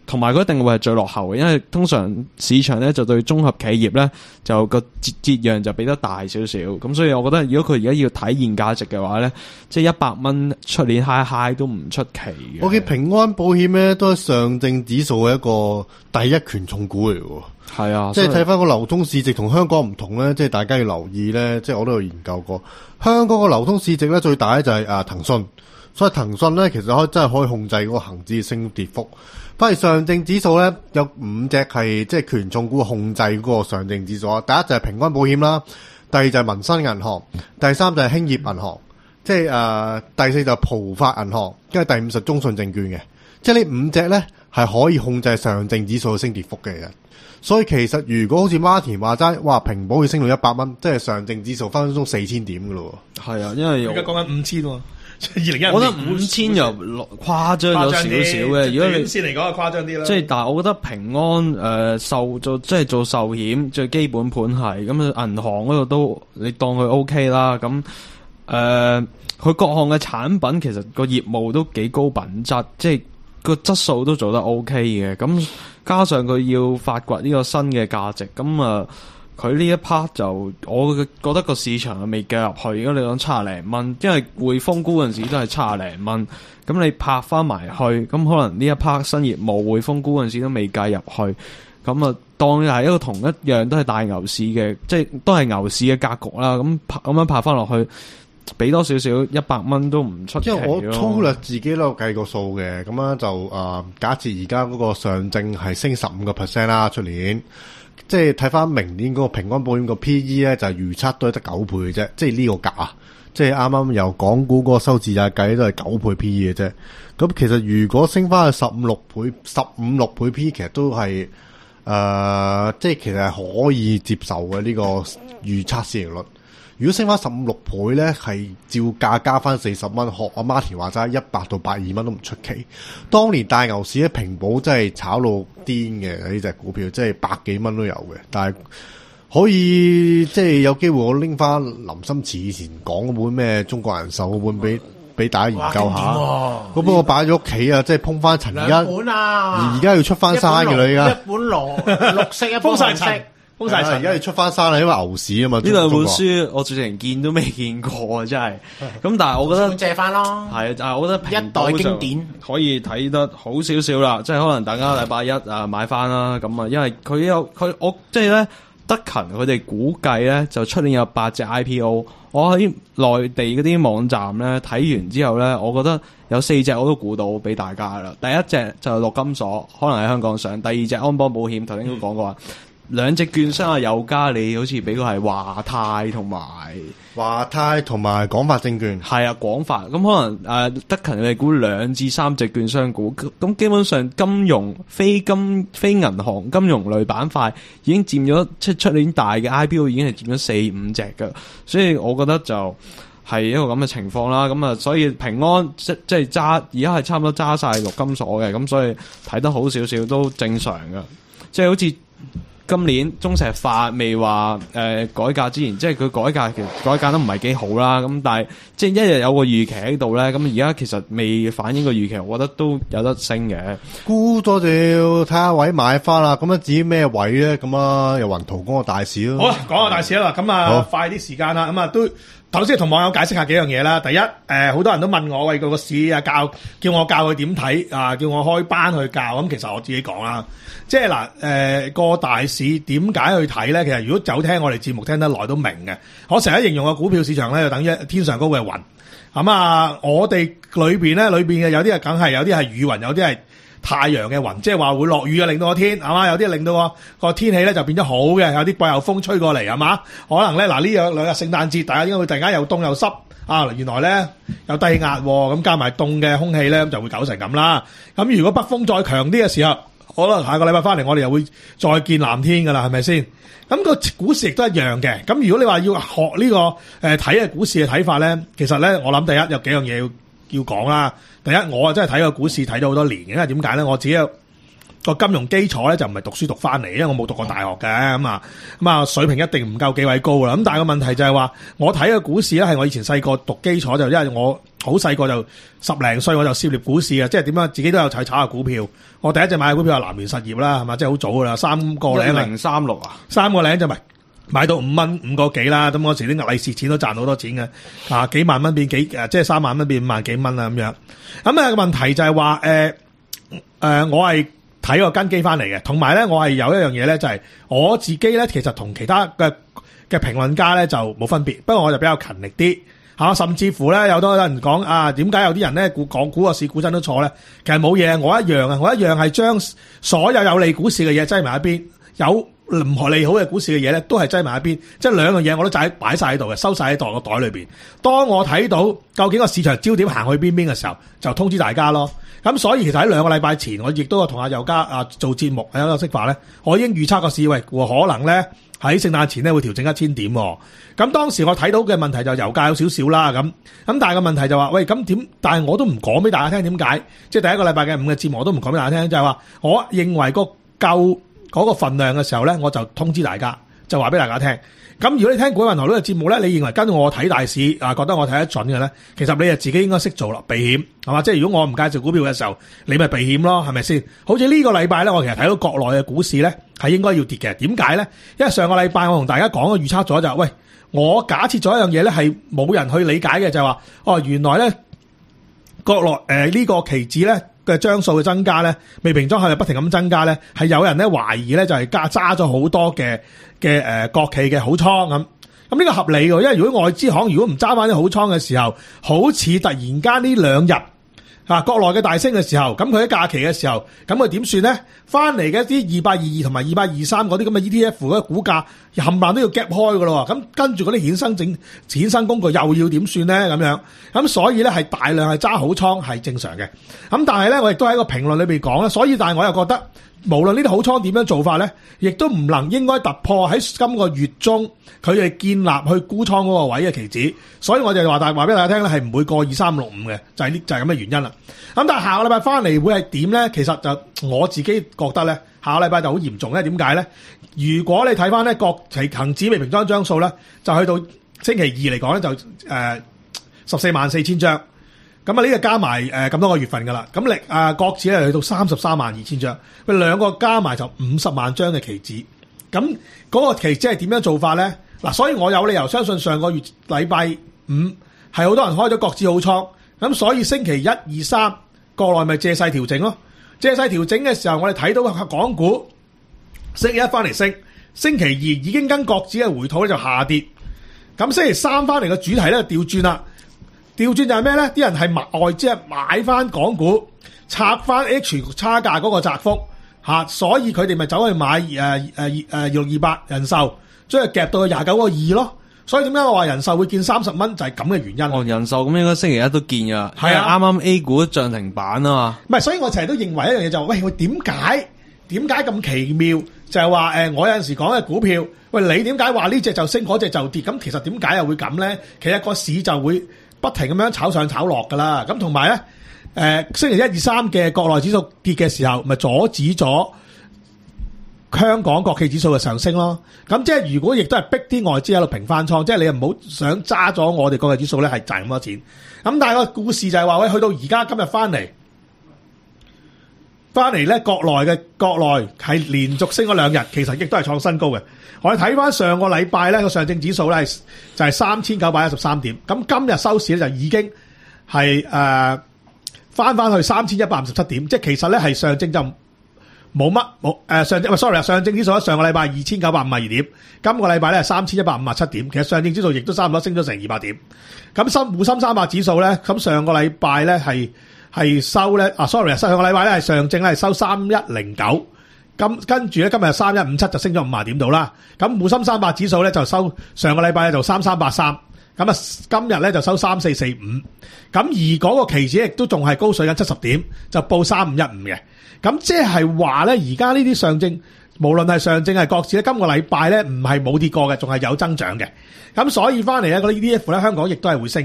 同埋佢一定會係最落後嘅，因為通常市場咧就對綜合企業咧就個折折讓就俾得大少少，咁所以我覺得如果佢而家要體現價值嘅話咧，即係一百蚊出年 high high 都唔出奇嘅。 我見平安保險咧都係上證指數嘅一個第一權重股嚟嘅。 係啊， 即係睇翻個流通市值同香港唔同咧，即係大家要留意咧。即係我都有研究過，香港個流通市值咧最大咧就係啊騰訊，所以騰訊咧其實可以真係可以控制嗰個恒指升跌幅。反而上證指數咧有五隻係即係權重股控制嗰個上證指數啊。第一就係平安保險啦，第二就係民生銀行，第三就係興業銀行，即係誒、呃、第四就係浦發銀行，跟住第五就中信證券嘅。即係呢五隻咧係可以控制上證指數嘅升跌幅嘅。所以其實如果好似 Martin 話齋，哇平保要升到一百蚊，即係上證指數分分鐘四千點噶咯。 係啊，因為而家講緊五千喎。二零一， 我覺得五千又誇張咗少少嘅。如果你先嚟講，就誇張啲啦。 即係，但係我覺得平安誒、呃、受做即係做壽險最基本盤係咁，銀行嗰度都你當佢 O K 啦。咁誒，佢、呃、各項嘅產品其實個業務都幾高品質，即係個質素都做得 O K 嘅。咁加上佢要發掘呢個新嘅價值，咁啊。呃佢呢一 part 就，我覺得個市場未計入去。如果你講七廿零蚊，因為匯豐沽嗰陣時都係七廿零蚊，咁你拍翻埋去，咁可能呢一 part 新業務匯豐沽嗰陣時都未計入去，咁啊當係一個同一樣都係大牛市嘅，即係都係牛市嘅格局啦。咁拍咁樣拍翻落去，俾多少少一百蚊都唔出奇咯。 因為我粗略自己都有計過數嘅，咁樣就誒、呃，假設而家嗰個上證係升十五個 percent 啦，出年。即係睇翻明年嗰個平安保險個 P E 咧，就係預測都係得九倍嘅啫。即係呢個價，即係啱啱由港股嗰個收市價計都係九倍 P E 嘅啫。咁其實如果升翻去十五六倍、十五六倍 P E， 其實都係誒、呃，即係其實係可以接受嘅呢、這個預測市盈率。如果升翻十五六倍咧，係照價加翻四十蚊，學阿 Martin 話齋一百到百二蚊都唔出奇。當年大牛市咧，平保真係炒到癲嘅呢隻股票，即係百幾蚊都有嘅。但係可以即係有機會，我拎翻林心慈以前講嗰本咩中國人壽嗰本俾俾大家研究下。嗰本我擺咗屋企啊，即係碰翻塵。而家本啊， 而家要出翻山嘅啦，而家一本羅綠色，一本紅色。 而家要出翻山啦，因為牛市啊嘛。 呢兩本書我直情見都未見過啊，真係。咁但係我覺得借翻咯。 係，但係我覺得一代經典可以睇得好少少啦。即係可能大家禮拜一啊買翻啦，咁啊，因為佢有佢我即係咧德勤佢哋估計咧就出年有八隻 I P O。我喺內地嗰啲網站咧睇完之後咧，我覺得有四隻我都估到俾大家啦。第一隻就係陸金所，可能喺香港上；第二隻安邦保險，頭先都講過話。嗯兩隻券商啊，有加你好似俾個係華泰同埋華泰同埋廣發證券， 係啊廣發咁可能誒、呃、德勤佢哋估兩至三隻券商股，咁基本上金融非金非銀行金融類板塊已經佔咗即係出年大嘅 I P O 已經係佔咗四五隻㗎，所以我覺得就係一個咁嘅情況啦。咁啊，所以平安即即係揸而家係差唔多揸晒陸金所嘅，咁所以睇得好少少都正常㗎，即係好似。今年中石化未話誒、呃、改革之前，即係佢改革其實改革得唔係幾好啦。咁但係即係一日有個預期喺度咧，咁而家其實未反映個預期，我覺得都有得升嘅。 估咗就要睇下位買翻啦。咁啊至於咩位咧？咁啊由雲圖講個大市咯。 好啊，講個大市啦。咁啊快啲時間啦。咁啊都頭先同網友解釋下幾樣嘢啦。第一誒，好、呃、多人都問我喂，個市啊教叫我教佢點睇啊，叫我開班去教。咁其實我自己講啦。即係嗱，誒、呃、個大市點解去睇咧？其實如果走聽我哋節目聽得耐都明嘅。我成日形容個股票市場咧，就等於天上高嘅雲。咁啊，我哋裏邊咧，裏邊嘅有啲係梗係有啲係雨雲，有啲係太陽嘅雲。即係話會落雨啊，令到個天係嘛？有啲令到個個天氣咧就變咗好嘅，有啲季候風吹過嚟係嘛？可能咧嗱呢兩兩日聖誕節，大家應該會突然間又凍又濕啊！原來咧有低壓，咁加埋凍嘅空氣咧，咁就會搞成咁啦。咁如果北風再強啲嘅時候，可能下個禮拜翻嚟，我哋又會再見藍天噶啦，係咪先？咁個股市亦都一樣嘅。咁如果你話要學呢個誒睇嘅股市嘅睇法咧，其實咧我諗第一有幾樣嘢要要講啦。第一，我啊真係睇個股市睇咗好多年嘅，因為點解咧？我自己個金融基礎咧就唔係讀書讀翻嚟，因為我冇讀過大學嘅咁啊，咁啊水平一定唔夠幾位高啦。咁但係個問題就係話，我睇嘅股市咧係我以前細個讀基礎，就因為我好細個就十零歲我就涉獵股市啊，即係點樣自己都有去炒下股票。我第一隻買嘅股票係南聯實業啦，係嘛，即係好早噶啦，三個零零三六啊， 三個零就咪買到五蚊五個幾啦。咁嗰時啲利是錢都賺好多錢嘅，啊幾萬蚊變幾誒，即係三萬蚊變五萬幾蚊啦咁樣。咁啊個問題就係話誒誒，我係睇個根基翻嚟嘅，同埋咧我係有一樣嘢咧，就係我自己咧其實同其他嘅嘅評論家咧就冇分別，不過我就比較勤力啲。吓，甚至乎咧，有多人講啊，點解有啲人咧估講股個市估真都錯咧？其實冇嘢，我一樣啊，我一樣係將所有有利股市嘅嘢擠埋一邊，有任何利好嘅股市嘅嘢咧，都係擠埋一邊，即係兩樣嘢我都擺擺晒喺度嘅，收晒喺袋個袋裏邊。當我睇到究竟個市場焦點行去邊邊嘅時候，就通知大家咯。咁所以其實喺兩個禮拜前，我亦都有同阿尤嘉啊做節目喺一個釋法咧，我已經預測個市位可能咧喺聖誕前咧會調整一千點。咁當時我睇到嘅問題就油價有少少啦，咁咁但係個問題就話，喂，咁點？但係我都唔講俾大家聽點解？即係第一個禮拜嘅五嘅節目我都唔講俾大家聽，就係話我認為個夠嗰個份量嘅時候咧，我就通知大家，就話俾大家聽。咁如果你聽股民台呢個節目咧，你認為跟我睇大市啊，覺得我睇得準嘅咧，其實你就自己應該識做啦，避險係嘛？即係如果我唔介紹股票嘅時候，你咪避險咯，係咪先？好似呢個禮拜咧，我其實睇到國內嘅股市咧係應該要跌嘅。點解咧？因為上個禮拜我同大家講嘅預測咗就係，喂，我假設咗一樣嘢咧係冇人去理解嘅，就係話哦，原來咧國內誒呢、呃這個期指咧嘅張數嘅增加咧，未平倉係不停咁增加咧，係有人咧懷疑咧就係加揸咗好多嘅嘅誒國企嘅好倉咁。咁呢個合理嘅，因為如果外資行如果唔揸翻啲好倉嘅時候，好似突然間呢兩日啊國內嘅大升嘅時候，咁佢喺假期嘅時候，咁佢點算咧？翻嚟嘅一啲二八二二同埋二八二三嗰啲咁嘅 E T F 嗰個股價冚唪唥都要夾開㗎咯，咁跟住嗰啲衍生整衍生工具又要點算咧？咁樣咁所以咧係大量係揸好倉係正常嘅。咁但係咧我亦都喺個評論裏邊講咧，所以但係我又覺得無論呢啲好倉點樣做法咧，亦都唔能應該突破喺今個月中佢哋建立去沽倉嗰個位嘅期指，所以我就話大話俾大家聽咧，係唔會過二三六五嘅，就係呢就係咁嘅原因啦。咁但係下個禮拜翻嚟會係點咧？其實就我自己覺得咧，下個禮拜就好嚴重咧。點解咧？如果你睇翻咧國期恆指未平倉張數咧，就去到星期二嚟講咧就誒十四萬四千張。咁啊呢個加埋誒咁多個月份噶啦，咁力啊國指咧去到三十三萬二千張，佢兩個加埋就五十萬張嘅期指。咁嗰個期指係點樣做法咧？嗱，所以我有理由相信上個月禮拜五係好多人開咗國指好倉，咁所以星期一二三國內咪借勢調整咯。借勢調整嘅時候，我哋睇到港股星期一翻嚟升，星期二已經跟國指嘅回吐咧就下跌。咁星期三翻嚟嘅主題咧調轉啦。調轉就係咩咧？啲人係買外資係買翻港股，拆翻 H 差價嗰個窄幅吓，所以佢哋咪走去買誒誒誒二六二八人壽，將佢夾到去廿九個二咯。所以點解我話人壽會見三十蚊就係咁嘅原因。 哦，人壽咁應該星期一都見噶， 係啊， 啱啱 A 股漲停板啊嘛。 唔係，所以我成日都認為一樣嘢就係，喂，喂點解點解咁奇妙？就係話誒，我有陣時講嘅股票，喂你點解話呢隻就升，嗰隻就跌？咁其實點解又會咁咧？其實個市就會不停咁樣炒上炒落噶啦，咁同埋咧，誒、呃、星期一二三嘅國內指數跌嘅時候，咪阻止咗香港國企指數嘅上升咯。咁即係如果亦都係逼啲外資喺度平翻倉，即係你又唔好想揸咗我哋國企指數咧係賺咁多錢。咁但係個故事就係話，喂，去到而家今日翻嚟，翻嚟咧國內嘅國內係連續升咗兩日，其實亦都係創新高嘅。我哋睇翻上個禮拜咧個上證指數咧就係三千九百一十三點，咁今日收市咧就已經係誒翻翻去三千一百五十七點，即係其實咧係上證就冇乜冇誒上證，唔係 sorry 啊，上證指數上個禮拜二千九百五十二點，今個禮拜咧係三千一百五十七點，其實上證指數亦都差唔多升咗成二百點。咁深滬深三百指數咧，咁上個禮拜咧係係收咧啊 sorry 啊，上個禮拜咧係上證咧係收三一零九。咁跟住咧，今日三一五七就升咗五十點到啦。咁滬深三百指數咧就收上個禮拜咧就三三八三，咁啊今日咧就收三四四五。咁而嗰個期指亦都仲係高水緊七十點，就報三五一五嘅。咁即係話咧，而家呢啲上證，無論係上證係國指咧，今個禮拜咧唔係冇跌過嘅，仲係有增長嘅。咁所以翻嚟咧，嗰啲 E T F 咧，香港亦都係會升嘅。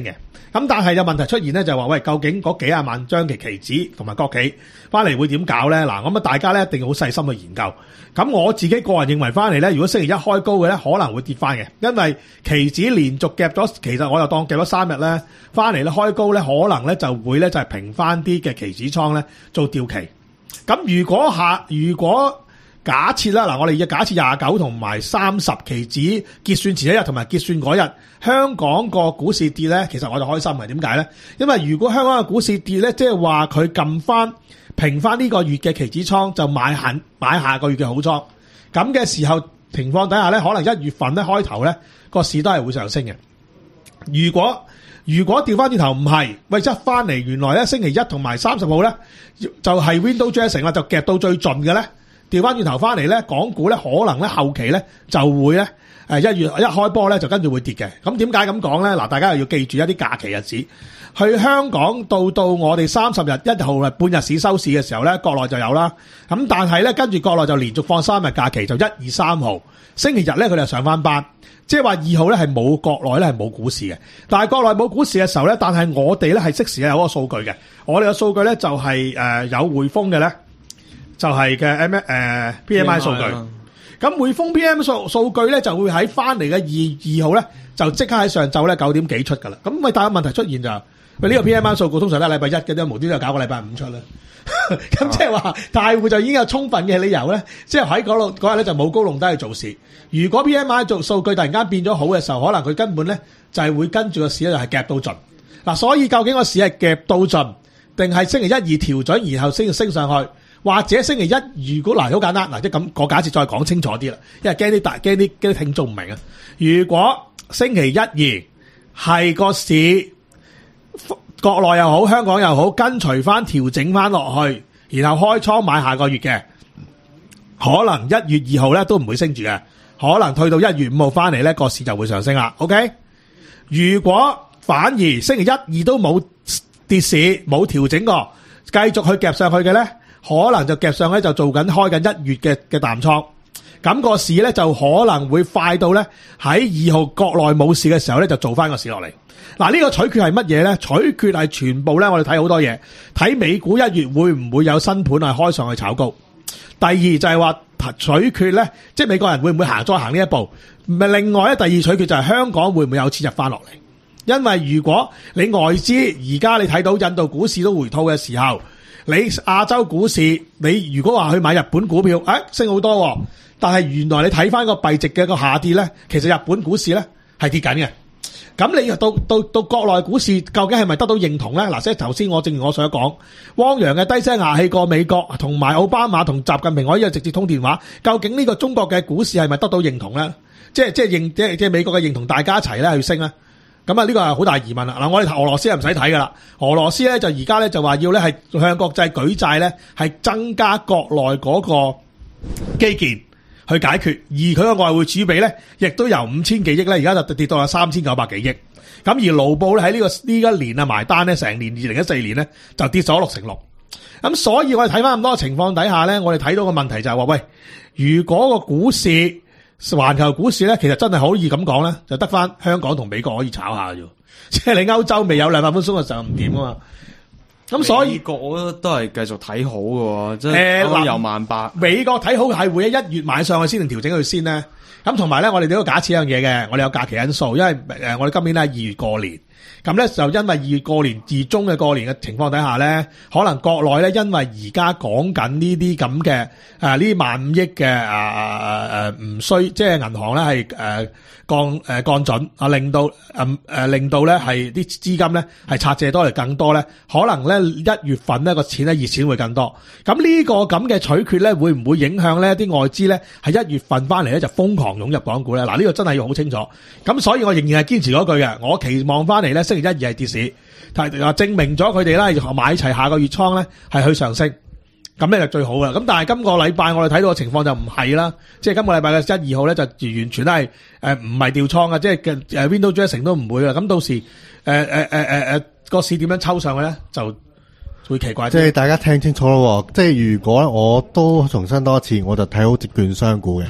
咁但係有問題出現咧，就係話喂，究竟嗰幾廿萬張嘅期指同埋國企翻嚟會點搞咧？嗱，咁啊大家咧一定要好細心去研究。咁我自己個人認為翻嚟咧，如果星期一開高嘅咧，可能會跌翻嘅，因為期指連續夾咗，其實我就當夾咗三日咧，翻嚟咧開高咧，可能咧就會咧就係平翻啲嘅期指倉咧做掉期。咁如果下如果假設啦，嗱，我哋要假設廿九同埋三十期指結算前一日同埋結算嗰日，香港個股市跌咧，其實我就開心嘅。點解咧？因為如果香港嘅股市跌咧，即係話佢撳翻平翻呢個月嘅期指倉，就買下買下個月嘅好倉。咁嘅時候情況底下咧，可能一月份咧開頭咧個市都係會上升嘅。如果如果調翻轉頭唔係，喂，執翻嚟原來咧星期一同埋三十號咧就係 window dressing 啦，就夾到最盡嘅咧。調翻轉頭翻嚟咧，港股咧可能咧後期咧就會咧誒一月一開波咧就跟住會跌嘅。咁點解咁講咧？嗱，大家又要記住一啲假期日子。去香港到到我哋三十日一號日半日市收市嘅時候咧，國內就有啦。咁但係咧跟住國內就連續放三日假期，就一二三號星期日咧佢哋就上翻班，即係話二號咧係冇國內咧係冇股市嘅。但係國內冇股市嘅時候咧，但係我哋咧係即時有嗰個數據嘅。我哋嘅數據咧就係誒有匯豐嘅咧。就係嘅 M 誒 P M I 數據，咁匯豐 P M 數數據咧就會喺翻嚟嘅二二號咧就即刻喺上晝咧九點幾出噶啦。咁咪但係問題出現就係，喂，呢個 P M I 數據通常都係禮拜一嘅啫，無端端搞個禮拜五出啦。咁即係話大戶就已經有充分嘅理由咧，即係喺嗰度嗰日咧就冇高弄低去做事。如果 P M I 做數據突然間變咗好嘅時候，可能佢根本咧就係會跟住個市咧就係夾到盡。嗱，所以究竟個市係夾到盡，定係星期一二調整，然後先升上去？或者星期一如果嗱好簡單嗱，即係咁我假設再講清楚啲啦，因為驚啲大驚啲驚啲聽眾唔明啊。如果星期一二係個市國內又好香港又好跟隨翻調整翻落去，然後開倉買下個月嘅，可能一月二號咧都唔會升住嘅，可能退到一月五號翻嚟咧個市就會上升啦。OK， 如果反而星期一二都冇跌市冇調整過，繼續去夾上去嘅咧，可能就夾上咧就做緊開緊一月嘅嘅淡倉，咁個市咧就可能會快到咧喺二號國內冇市嘅時候咧就做翻個市落嚟。嗱，呢個取決係乜嘢咧？取決係全部咧，我哋睇好多嘢，睇美股一月會唔會有新盤係開上去炒高。第二就係話取決咧，即係美國人會唔會行再行呢一步。另外咧，第二取決就係香港會唔會有錢入翻落嚟。因為如果你外資而家你睇到印度股市都回吐嘅時候，你亞洲股市，你如果話去買日本股票，誒升好多，但係原來你睇翻個幣值嘅個下跌咧，其實日本股市咧係跌緊嘅。咁你到到到國內股市究竟係咪得到認同咧？嗱，即係頭先我正如我所講，汪洋嘅低聲下氣過美國，同埋奧巴馬同習近平可以直接通電話，究竟呢個中國嘅股市係咪得到認同咧？即係即係認即係即係美國嘅認同，大家一齊咧去升咧？咁啊，呢個係好大疑問啦！嗱，我哋俄羅斯係唔使睇噶啦，俄羅斯咧就而家咧就話要咧係向國際舉債咧，係增加國內嗰個基建去解決，而佢嘅外匯儲備咧，亦都由五千幾億咧，而家就跌到有三千九百幾億。咁而盧布咧喺呢個呢一年啊埋單咧，成年二零一四年咧就跌咗六成六。咁所以我哋睇翻咁多情況底下咧，我哋睇到個問題就係話，喂，如果個股市環球股市咧，其實真係可以咁講咧，就得翻香港同美國可以炒下啫。即係你歐洲未有量化寬鬆嘅時候唔掂啊嘛。咁所以美國我覺得都係繼續睇好嘅，即係歐遊萬八。 美國睇好係會喺一月買上去先定調整佢先咧。咁同埋咧，我哋都要假設一樣嘢嘅，我哋有假期因素，因為誒我哋今年咧係二月過年。咁咧就因為二月過年、二中嘅過年嘅情況底下咧，可能國內咧因為而家講緊呢啲咁嘅誒呢萬五億嘅誒誒誒唔需，即係銀行咧係誒降誒降準啊，令到誒誒、呃、令到咧係啲資金咧係拆借多嚟更多咧，可能咧一月份咧個錢咧熱錢會更多。咁呢個咁嘅取決咧，會唔會影響咧啲外資咧係一月份翻嚟咧就瘋狂湧入港股咧？嗱，呢個真係要好清楚。咁所以我仍然係堅持嗰句嘅，我期望翻嚟咧星期一二係跌市，但係證明咗佢哋咧買齊下個月倉咧係去上升，咁咧就最好啦。咁但係今個禮拜我哋睇到嘅情況就唔係啦，即係今個禮拜嘅一二號咧就完全都係誒唔係調倉啊，即係嘅誒 window dressing 都唔會啦。咁到時誒誒誒誒誒個市點樣抽上去咧就會奇怪。 即係大家聽清楚咯，即係如果我都重申多一次，我就睇好券商股嘅。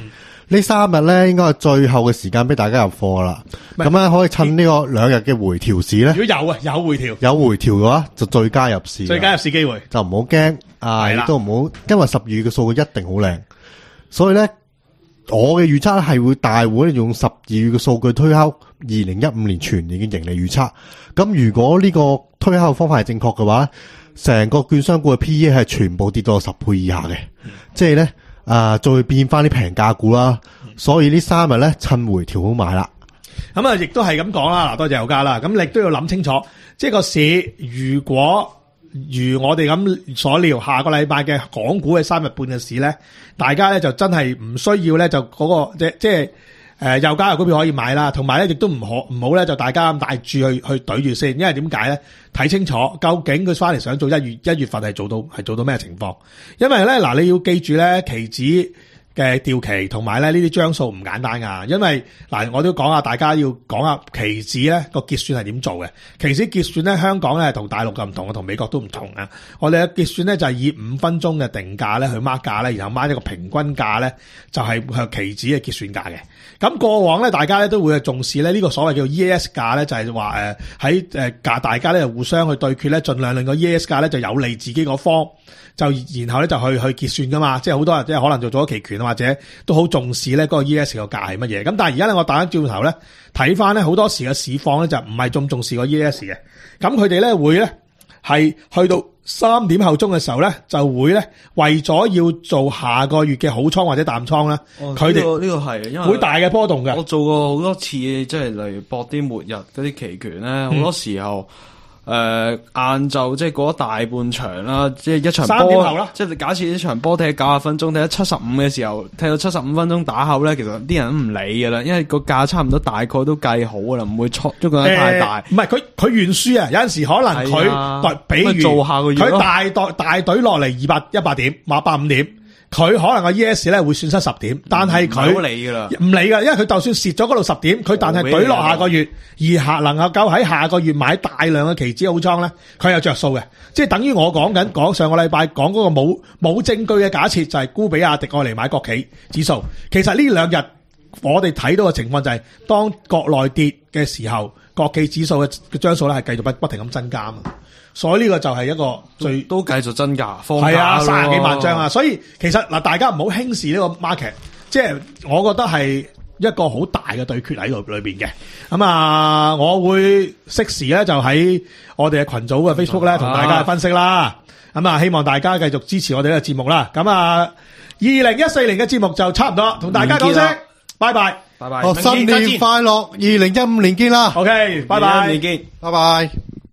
呢三日咧應該係最後嘅時間俾大家入貨啦。咁咧可以趁呢個兩日嘅回調市咧， 如果有啊有回調， 有回調嘅話就最佳入市， 最佳入市機會就唔好驚啊，亦都唔好，因為十二月嘅數據一定好靚，所以咧我嘅預測係會大會用十二月嘅數據推敲二零一五年全年嘅盈利預測。咁如果呢個推敲方法係正確嘅話，成個券商股嘅 P E 係全部跌到十倍以下嘅，嗯、即係咧啊再變翻啲平價股啦。嗯、所以呢三日咧趁回調好買啦。 咁啊，亦都係咁講啦。嗱，多謝有家啦。咁你都要諗清楚，即係個市如果如我哋咁所料，下個禮拜嘅港股嘅三日半嘅市咧，大家咧就真係唔需要咧就嗰、那個即即係誒有價嘅股票可以買啦，同埋咧亦都唔可唔好咧就大家咁大注去去懟住先，因為點解咧？睇清楚究竟佢翻嚟想做一月一月份係做到係做到咩情況？因為咧嗱，你要記住咧期指嘅調期同埋咧呢啲張數唔簡單噶，因為嗱我都講下，大家要講下期指咧個結算係點做嘅。期指結算咧，香港咧同大陸嘅唔同，同美國都唔同啊。我哋嘅結算咧就係以五分鐘嘅定價咧去 mark 價咧，然後 mark 一個平均價咧就係向期指嘅結算價嘅。咁過往咧大家咧都會重視咧呢個所謂叫 E A S 價咧，就係話誒喺誒價大家咧互相去對決咧，盡量令個 E A S 價咧就有利自己嗰方，就然後咧就去去結算噶嘛。即係好多人即係可能做咗期權啊，或者都好重視咧嗰個 E A S 個價係乜嘢。咁但係而家咧我打翻轉頭咧睇翻咧好多時嘅市況咧就唔係咁重視個 E A S 嘅。咁佢哋咧會咧係去到三點後鐘嘅時候咧，就會咧為咗要做下個月嘅好倉或者淡倉咧，佢哋呢個係因為會大嘅波動嘅。 我做過好多次，即係例如搏啲末日嗰啲期權咧，好、嗯、多時候誒晏晝即係過咗大半場啦，即係一場波，三點後啦，即係假設呢場波踢九十分鐘，踢到七十五嘅時候，踢到七十五分鐘打後咧，其實啲人都唔理噶啦，因為個價差唔多大概都計好噶啦，唔會錯足個得太大。唔係佢佢願輸啊，有陣時可能佢代比如做下個月佢大隊大隊落嚟二百一百點，或百五點。佢可能個 E S 咧會損失十點，但係佢唔理噶啦，唔理噶，因為佢就算蝕咗嗰度十點，佢但係懟落下個月，而下能夠夠喺下個月買大量嘅期指好倉咧，佢有着數嘅，即係等於我講緊講上個禮拜講嗰個冇冇證據嘅假設，就係沽比亞迪愛嚟買國企指數。其實呢兩日我哋睇到嘅情況就係、是，當國內跌嘅時候，國企指數嘅嘅張數咧係繼續不不停咁增加啊。所以呢個就係一個最都繼續增加，係啊，三十幾萬張啊！所以其實嗱，大家唔好輕視呢個 market，即係我覺得係一個好大嘅對決喺度裏邊嘅。咁啊，我會適時咧就喺我哋嘅群組嘅 Facebook 咧同大家分析啦。咁啊，希望大家繼續支持我哋呢個節目啦。咁啊，二零一四年嘅節目就差唔多，同大家講聲拜拜，拜拜， 新年快樂，二零一五年見啦。 OK，拜拜， 年見，拜拜。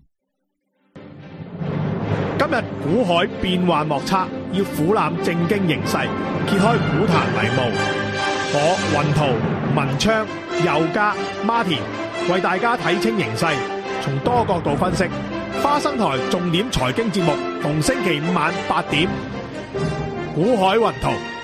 今日股海變幻莫測，要俯瞰正經形勢，揭開股壇迷霧。我雲圖、文昌、佑嘉、Martin 為大家睇清形勢，從多角度分析。花生台重點財經節目，逢星期五晚八點，股海雲圖。